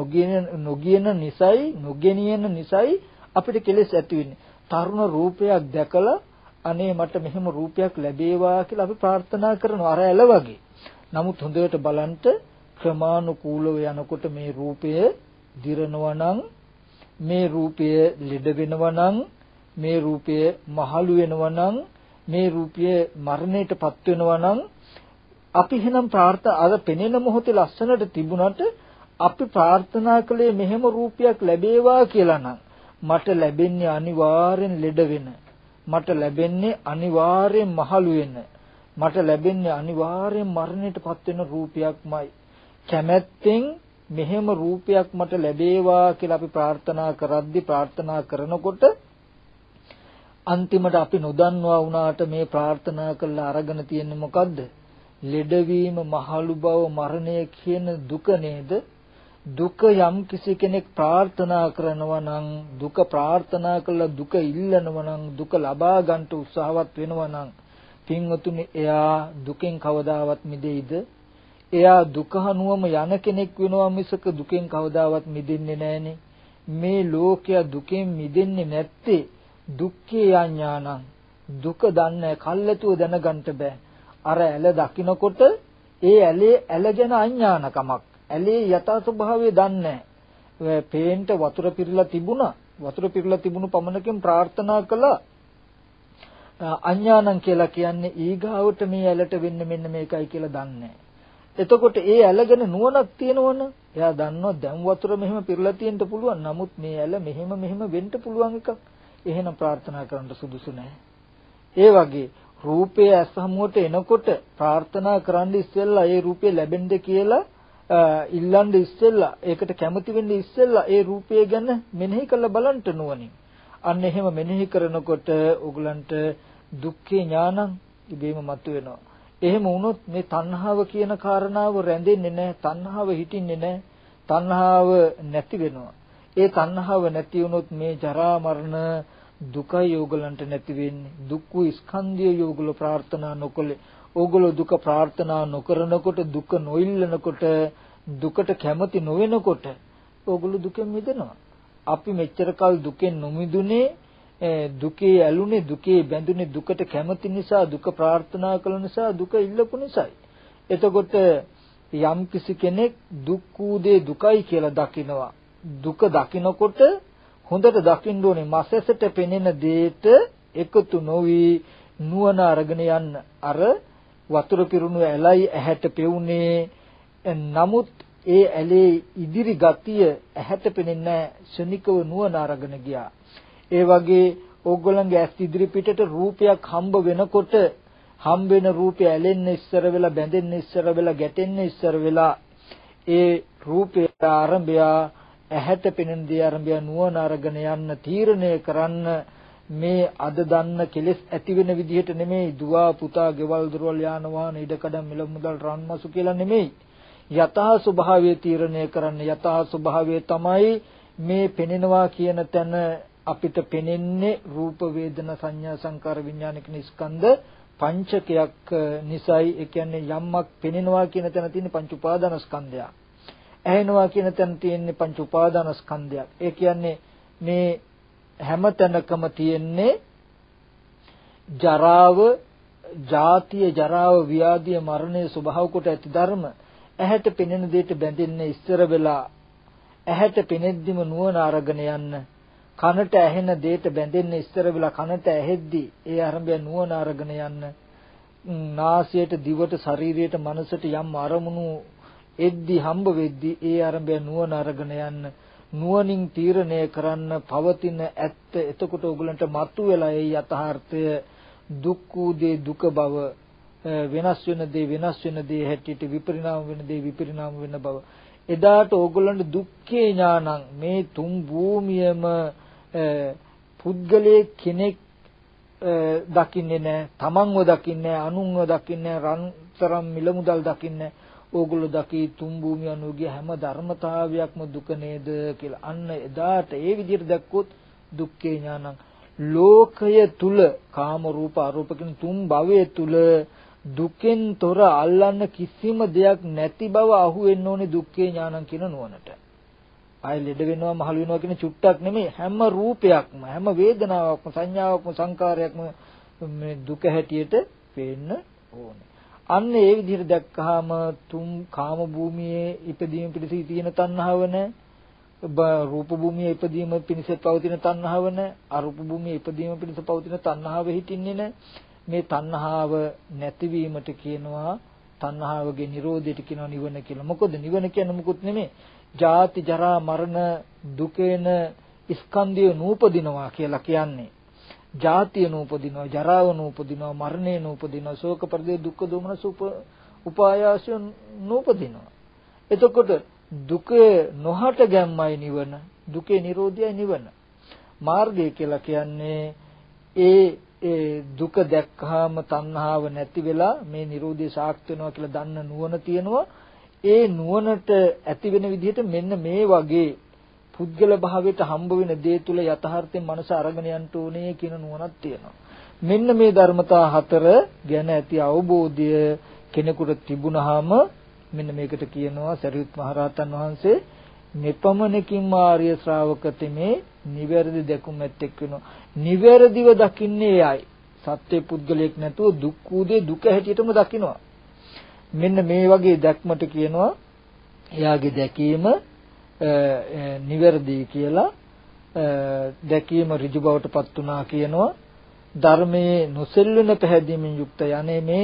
නොගෙනියන නිසයි අපිට කෙලෙස් ඇති වෙන්නේ. තරුණ රූපයක් දැකලා අනේ මට මෙහෙම රූපයක් ලැබේවා කියලා අපි ප්‍රාර්ථනා කරනවා අර ඇල වගේ. නමුත් හොඳට බලන්න ක්‍රමානුකූලව යනකොට මේ රූපය දිරනවා නම් මේ රූපය ලෙඩ වෙනවා නම් මේ රූපය මහලු වෙනවා නම් මේ රූපය මරණයටපත් වෙනවා නම් අපි එහෙනම් අර පෙනෙන මොහොතේ ලස්සනට තිබුණාට අපි ප්‍රාර්ථනා කළේ මෙහෙම රූපයක් ලැබේවා කියලා නම් මට ලැබෙන්නේ අනිවාර්යෙන් ලෙඩ වෙන මට ලැබෙන්නේ අනිවාර්යෙන් මහලු වෙන මට ලැබෙන්නේ අනිවාර්යෙන් මරණයටපත් වෙන රූපයක්මයි කැමැත්තෙන් මෙහෙම රූපයක් මට ලැබේවා කියලා අපි ප්‍රාර්ථනා කරනකොට අන්තිමට අපි නොදන්නවා වුණාට මේ ප්‍රාර්ථනා කළා අරගෙන තියෙන්නේ මොකද්ද? ලෙඩවීම, මහලු බව, මරණය කියන දුක නේද? දුක යම් කිසි කෙනෙක් ප්‍රාර්ථනා කරනවා නම් දුක ප්‍රාර්ථනා කළා දුක ඉල්ලනවා නම් දුක ලබා ගන්නට උත්සාහවත් වෙනවා නම් පින්වතුනි එයා දුකෙන් කවදාවත් මිදෙයිද? එයා දුක හනුවම යන කෙනෙක් වෙනවා මිසක දුකෙන් කවදාවත් මිදෙන්නේ නැහනේ. මේ ලෝකයා දුකෙන් මිදෙන්නේ නැත්තේ දුක්ඛේ අඥානං දුක දන්නේ කල්ැතුව දැනගන්න බෑ. අර ඇල දකින්නකොට ඒ ඇල ගැන අඥානකමක්. ඇලේ යථා ස්වභාවය දන්නේ නැහැ. පේන්ට වතුර පිරලා තිබුණා. වතුර පිරලා තිබුණු පමණකින් ප්‍රාර්ථනා කළා. අඥානං කියලා කියන්නේ ඊගාවට මේ ඇලට වෙන්නේ මෙන්න මේකයි කියලා දන්නේ. එතකොට ඒ ඇල ගැන නුවණක් තියෙනවනේ. එයා දන්නවා දැන් වතුර මෙහෙම පිරලා තියෙන්න පුළුවන්. නමුත් මේ ඇල මෙහෙම වෙන්න පුළුවන් එකක්. එහෙනම් ප්‍රාර්ථනා කරන්න සුදුසු නැහැ. ඒ වගේ රූපය ඇස් හමුවට එනකොට ප්‍රාර්ථනා කරන්න ඉස්සෙල්ලා ඒ රූපය ලැබෙන්න කියලා ඉල්ලන්න ඉස්සෙල්ලා ඒකට කැමති වෙන්න ඉස්සෙල්ලා ඒ රූපය ගැන මෙනෙහි කරලා බලන්න නුවණින්. අන්න එහෙම මෙනෙහි කරනකොට උගලන්ට දුක්ඛේ ඥානං ඉබේම මතුවෙනවා. එහෙම වුණොත් මේ තණ්හාව කියන කාරණාව රැඳෙන්නේ නැහැ. තණ්හාව හිටින්නේ නැහැ. තණ්හාව නැති වෙනවා. ඒ තණ්හාව නැති වුණොත් මේ ජරා මරණ දුකයි ඕගලන්ට නැති වෙන්නේ. දුක්ඛ ස්කන්ධය ඕගොල්ලෝ ප්‍රාර්ථනා නොකළේ. ඕගොල්ලෝ දුක ප්‍රාර්ථනා නොකරනකොට, දුක නොඉල්ලනකොට, දුකට කැමති නොවෙනකොට ඕගොල්ලෝ දුකෙන් මිදෙනවා. අපි මෙච්චර කල් දුකෙන් නොමිදුනේ, දුකේ ඇලුනේ, දුකේ බැඳුනේ, දුකට කැමති නිසා, දුක ප්‍රාර්ථනා කළ නිසා, දුක ඉල්ලපු නිසායි. එතකොට යම් කිසි කෙනෙක් දුක් වූ දේ දුකයි කියලා දකිනවා. දුක දකිනකොට හොඳට දකින්න ඕනේ මසැසට පෙනෙන දේට එකතු නොවි නුවණ අරගෙන යන්න. අර වතුර පිරුණු ඇලයි ඇහැට පෙවුනේ. නමුත් ඒ ඇලේ ඉදිරි ගතිය ඇහැට පෙනෙන්නේ ශනිකව නුවණ අරගෙන ගියා. ඒ වගේ ඕගොල්ලන්ගේ ඇස් ඉදිරි පිටට රූපයක් හම්බ වෙනකොට හම්බ වෙන රූපය ඇලෙන්න ඉස්සර වෙලා, බැඳෙන්න ඉස්සර වෙලා, ගැටෙන්න ඉස්සර වෙලා ඒ රූපය ආරම්භය ඇහැට පෙනෙන දේ ආරම්භය නුවණ අරගෙන යන්න, තීරණය කරන්න. මේ අද දන්න කෙලෙස් ඇති වෙන විදිහට නෙමෙයි, දුවා පුතා ගෙවල් දොරවල් යාන වාහන ඉඩකඩම් මිල මුදල් රන්මසු කියලා නෙමෙයි. යථා ස්වභාවය තීරණය කරන්න. යථා ස්වභාවය තමයි මේ පෙනෙනවා කියන තැන අපිට පෙනෙන්නේ රූප වේදනා සංඥා සංකාර විඥාන කියන ස්කන්ධ පංචකයක් නිසායි. ඒ කියන්නේ යම්මක් පෙනෙනවා කියන තැන තියෙන පංච උපාදාන ස්කන්ධයක්. ඇහෙනවා කියන තැන තියෙන්නේ පංච උපාදාන ස්කන්ධයක්. ඒ කියන්නේ මේ හැම තැනකම තියෙන්නේ ජරාව, ජාතිය, ජරාව, ව්‍යාධිය, මරණය ස්වභාව කොට ඇති ධර්ම. ඇහැට පෙනෙන දෙයට බැඳෙන්න ඉස්සර වෙලා ඇහැට පෙනෙද්දිම නුවණ අරගෙන යන්න. කනට ඇහෙන දෙයට බැඳෙන්න ඉස්සර වෙලා කනට ඇහෙද්දි ඒ ආරම්භය නුවණ අරගෙන යන්න. නාසයට, දිවට, ශරීරයට, මනසට යම් අරමුණු එද්දි හම්බ වෙද්දි ඒ ආරම්භය නුවණ අරගෙන යන්න. නුවණින් තීරණය කරන්න පවතින ඇත්ත. එතකොට ඔයගලන්ට මතුවෙලා ඒ යථාර්ථය දුක් වූ දේ දුක බව, වෙනස් වෙන දේ වෙනස් වෙන දේ හැටියට, විපරිණාම වෙන දේ විපරිණාම වෙන බව. එදාට ඕගොල්ලන්ට දුක්ඛේ ඥානං, මේ තුන් භූමියම පුද්ගලයේ කෙනෙක් දකින්නේ නැහැ, තමන්ව දකින්නේ නැහැ, අනුන්ව දකින්නේ නැහැ, රන්තරම් මිල මුදල් දකින්නේ නැහැ. ඕගොල්ලෝ දකි තුන් භූමිය අනුගිය හැම ධර්මතාවයක්ම දුක නේද කියලා. අන්න එදාට ඒ විදිහට දැක්කොත් දුක්ඛේ ඥානං. ලෝකය තුල කාම රූප අරූප කියන තුන් භවයේ තුල දුකෙන් තොර අල්ලන්න කිසිම දෙයක් නැති බව අහු වෙන්න ඕනේ දුක්ඛේ ඥානං කියන නුවණට. ආයි ලෙඩ වෙනවා, මහලු වෙනවා කියන චුට්ටක් නෙමෙයි, හැම රූපයක්ම, හැම වේදනාවක්ම, සංඥාවක්ම, සංකාරයක්ම මේ දුක හැටියට පේන්න ඕනේ. අන්න ඒ විදිහට දැක්කහම තුන් කාම භූමියේ ඉපදීම පිණිස තියෙන තණ්හාව නැහැ. රූප භූමියේ ඉපදීම පිණිස පවතින තණ්හාව නැහැ. අරූප භූමියේ ඉපදීම පිණිස පවතින තණ්හාව හිටින්නේ නැහැ. මේ තණ්හාව නැතිවීමට කියනවා, තණ්හාවගේ නිරෝධයට කියනවා නිවන කියලා. මොකද නිවන කියන්නේ මොකුත් නෙමෙයි. ජාති ජරා මරණ දුකේන ස්කන්ධය නූපදිනවා කියලා කියන්නේ. ජාතිය නූපදිනවා, ජරාව නූපදිනවා, මරණය නූපදිනවා, ශෝක පරිදේ දුක්ඛ දෝමනස උපායාසය නූපදිනවා. එතකොට දුක නොහට ගැම්මයි නිවන, දුකේ නිරෝධයයි නිවන. මාර්ගය කියලා කියන්නේ ඒ දුක දැක්කහම තණ්හාව නැති වෙලා මේ නිරෝධය සාක්ෂි වෙනවා කියලා දන්න නුවණ තියෙනවා. ඒ නුවණට ඇති වෙන විදිහට මෙන්න මේ වගේ පුද්ගල භාවයට හම්බ වෙන දේ තුල යථාර්ථයෙන් මනස අරගෙන යන්න ඕනේ කියන නුවණක් තියෙනවා. මෙන්න මේ ධර්මතා හතර ගැන ඇති අවබෝධය කෙනෙකුට තිබුණාම මෙන්න මේකට කියනවා සරියුත් මහරහතන් වහන්සේ නිපමණකින් ආර්ය ශ්‍රාවකතෙමේ නිවැරදි දැකුම් ඇත්තෙක් වෙනවා. නිවැරදිව දකින්නේ එයයි. සත්‍ය පුද්ගලයෙක් නැතුව දුක් වූ දේ දුක හැටියටම දකිනවා. මෙන්න මේ වගේ දැක්මට කියනවා එයාගේ දැකීම නිවැරදි කියලා. දැකීම ඍජු බවට පත් වුණා කියනවා. ධර්මයේ නොසෙල්වෙන පැහැදීමෙන් යුක්ත යන්නේ මේ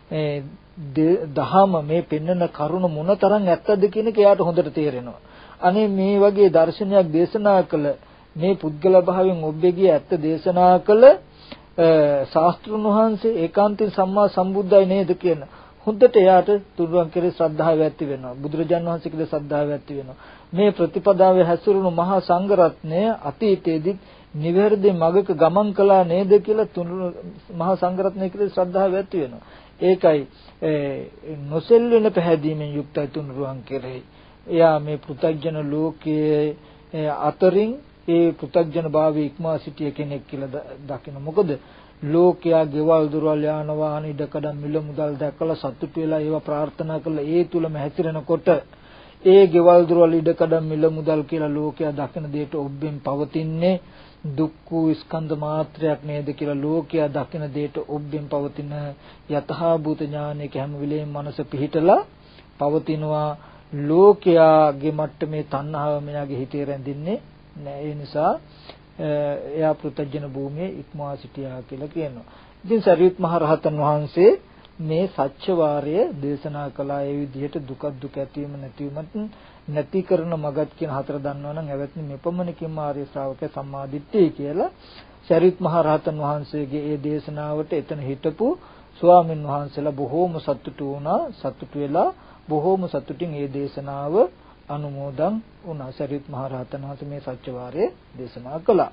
දහම මේ පෙන්වන කරුණ මොනතරම් ඇත්තද කියන එක එයාට හොඳට තේරෙනවා. අනේ මේ වගේ දර්ශනයක් දේශනා කළ මේ පුද්ගල භාවයෙන් ඔබ්බෙගිය ඇත්ත දේශනා කළ ශාස්ත්‍රඥ වහන්සේ ඒකාන්තයෙන් සම්මා සම්බුද්ධයි නේද කියන හොඳට එයාට තුරුවන් කෙරේ ශ්‍රද්ධාව ඇති වෙනවා. බුදුරජාණන් වහන්සේ කෙරේ ශ්‍රද්ධාව ඇති වෙනවා. මේ ප්‍රතිපදාවේ හැසිරුණු මහා සංඝරත්නය අතීතයේදී නිවැරදි මගක ගමන් කළා නේද කියලා මහා සංඝරත්නය කෙරේ ශ්‍රද්ධාව ඇති වෙනවා. ඒකයි නොසෙල් වෙන පැහැදීමෙන් යුක්තයි තුනුරුවන් කෙරෙහි. එයා මේ පෘථග්ජන ලෝකයේ අතරින් ඒ පෘථග්ජන භාවයේ ඉක්මවා සිටිය කෙනෙක් කියලා දකින. මොකද ලෝකයා ගෙවල් දොරවල් යාන වාහන ඉඩකඩම් මිල මුදල් දැකලා සතුටු වෙලා ඒවා ප්‍රාර්ථනා කරලා ඒ තුලම හැසිරෙනකොට ඒ ගෙවල් දොරවල් ඉඩකඩම් මිල මුදල් කියලා ලෝකයා දකින දෙයට ඔබෙන් පවතින්නේ දුක්ඛ ස්කන්ධ මාත්‍රයක් නේද කියලා ලෝකයා දකින දෙයට ඔබෙන් පවතින යතහා භූත ඥානයක හැම වෙලේම මනස පිහිටලා පවතිනවා. ලෝකයාගේ මට්ටමේ තණ්හාව මෙයාගේ හිතේ රැඳින්නේ නැහැ. ඒ නිසා එයා පෘථග්ජන භූමියේ ඉක්මවා සිටියා කියලා කියනවා. ඉතින් සරියුත් මහ රහතන් වහන්සේ මේ සත්‍ය වාරය දේශනා කළා. ඒ විදිහට දුක දුක ඇතිවීම නැතිවීමත් නැති කරන මගත් කියන හතර දන්නවා නම් එවත්නි මෙපමණකින්ම ආර්ය ශ්‍රාවකයා සම්මාදිට්ඨිය කියලා සරියුත් මහ රහතන් වහන්සේගේ ඒ දේශනාවට එතන හිටපු ස්වාමින් වහන්සේලා බොහෝම සතුටු වුණා. සතුටු වෙලා බොහෝම සතුටින් ඒ දේශනාව අනුමෝදන් වුණා. සරියුත් මහ රහතන් වහන්සේ මේ සත්‍ය වාරය දේශනා කළා.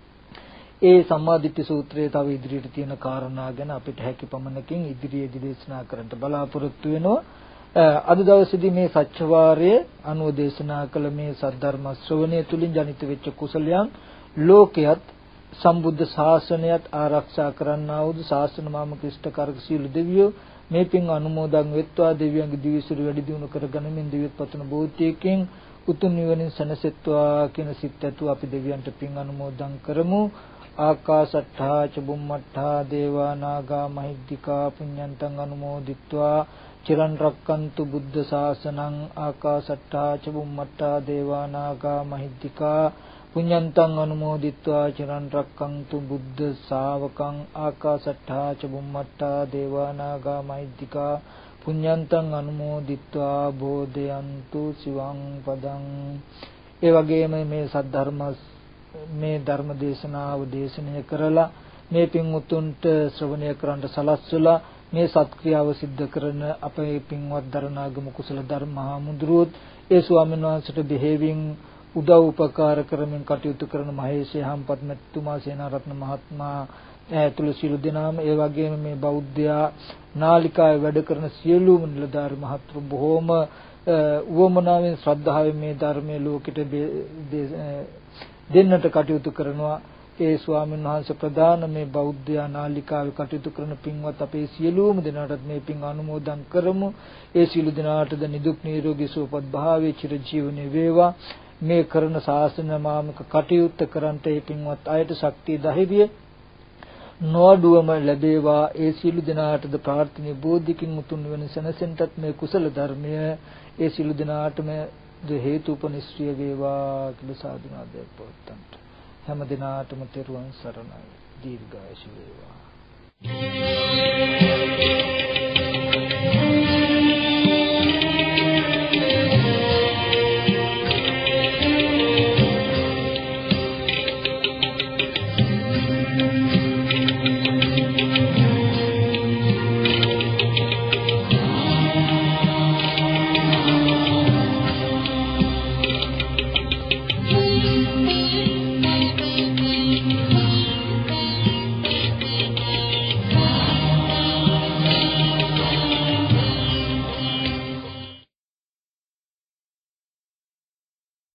ඒ සම්මාදිට්ඨි සූත්‍රයේ තව ඉදිරියට තියෙන කාරණා ගැන අපිට හැකි පමණකින් ඉදිරියේදී දේශනා කරන්න බලාපොරොත්තු වෙනවා. අද දවසේදී මේ සත්‍ය වාරය අනුව දේශනා කළ මේ සද්ධර්ම ශ්‍රවණය තුලින් ජනිත වෙච්ච කුසලයන් ලෝකයේත් සම්බුද්ධ ශාසනයත් ආරක්ෂා කරන්නා වූ ශාසන මාමක ඉෂ්ඨකාරක සීල දෙවියෝ මේ පින් අනුමෝදන් වෙත්වා. දෙවියන්ගේ දිවිසිරු වැඩි දියුණු කරගනිමින් දිවිත් පතන බෝධියකින් උතුම් නිවනින් සැනසෙත්වා කියන සිත් ඇතුව අපි දෙවියන්ට පින් අනුමෝදන් කරමු. ආකාශට්ඨා ච බුම්මට්ඨා දේවා නාග මහිද්దికා පුඤ්ඤන්තං අනුමෝදිත්වා චිරන් රක්칸තු බුද්ධ ශාසනං. ආකාශට්ඨා ච බුම්මට්ඨා දේවා නාග මහිද්దికා පුඤ්ඤන්තං අනුමෝදිත්වා චිරන් රක්칸තු බුද්ධ ශාවකං. ආකාශට්ඨා ච බුම්මට්ඨා දේවා නාග මහිද්దికා පුඤ්ඤන්තං අනුමෝදිත්වා බෝධයන්තු සිවං පදං. ඒ වගේම මේ සද්ධර්ම මේ ධර්ම දේශනාව දේශනය කරලා මේ පින් උතුම්ට ශ්‍රවණය කරන්ට සලස්වලා මේ සත්ක්‍රියාව සිද්ධ කරන අපේ පින්වත් දරණාගම කුසල ධර්ම මහමුදුරුවොත් ඒ ස්වාමීන් වහන්සේට දෙහෙවින් උදව් උපකාර කරමින් කටයුතු කරන මහේශය හම්පත් මෙතුමා සේනාරත්න මහත්මයා ඇතුළු සියලු දෙනාම ඒ වගේම මේ බෞද්ධයා නාලිකාවේ වැඩ කරන සියලුම නිලධාරි මහත්තුරු බොහෝම උවමනාවෙන් ශ්‍රද්ධාවෙන් මේ ධර්මයේ ලෝකෙට දෙන්නට කටයුතු කරනවා. ඒ ස්වාමීන් වහන්සේ ප්‍රදාන මේ බෞද්ධ නාලිකාවේ කටයුතු කරන පින්වත් අපේ සියලුම දෙනාටත් මේ පින් අනුමෝදන් කරමු. ඒ සියලු දෙනාටද නිදුක් නිරෝගී සුවපත් භාවයේ චිරජීවනයේ වේවා. මේ කරන ශාසන මාමක කටයුත්ත කරන්ට ඒ පින්වත් අයට ශක්තිය ධෛර්යය නොඅඩුවම ලැබේවා. ඒ සියලු දෙනාටද ප්‍රාර්ථනීය බෝධිකින් උතුම් නිවන සැනසෙන්නටත් මේ කුසල ධර්මය ඒ සියලු දෙනාටම හේතුපනිශ්‍රිය වේවා කියලා සාදුනාදයක් පවත්තන්ට හැම දිනාටම තෙරුවන් සරණයි. දීර්ඝායුෂ වේවා.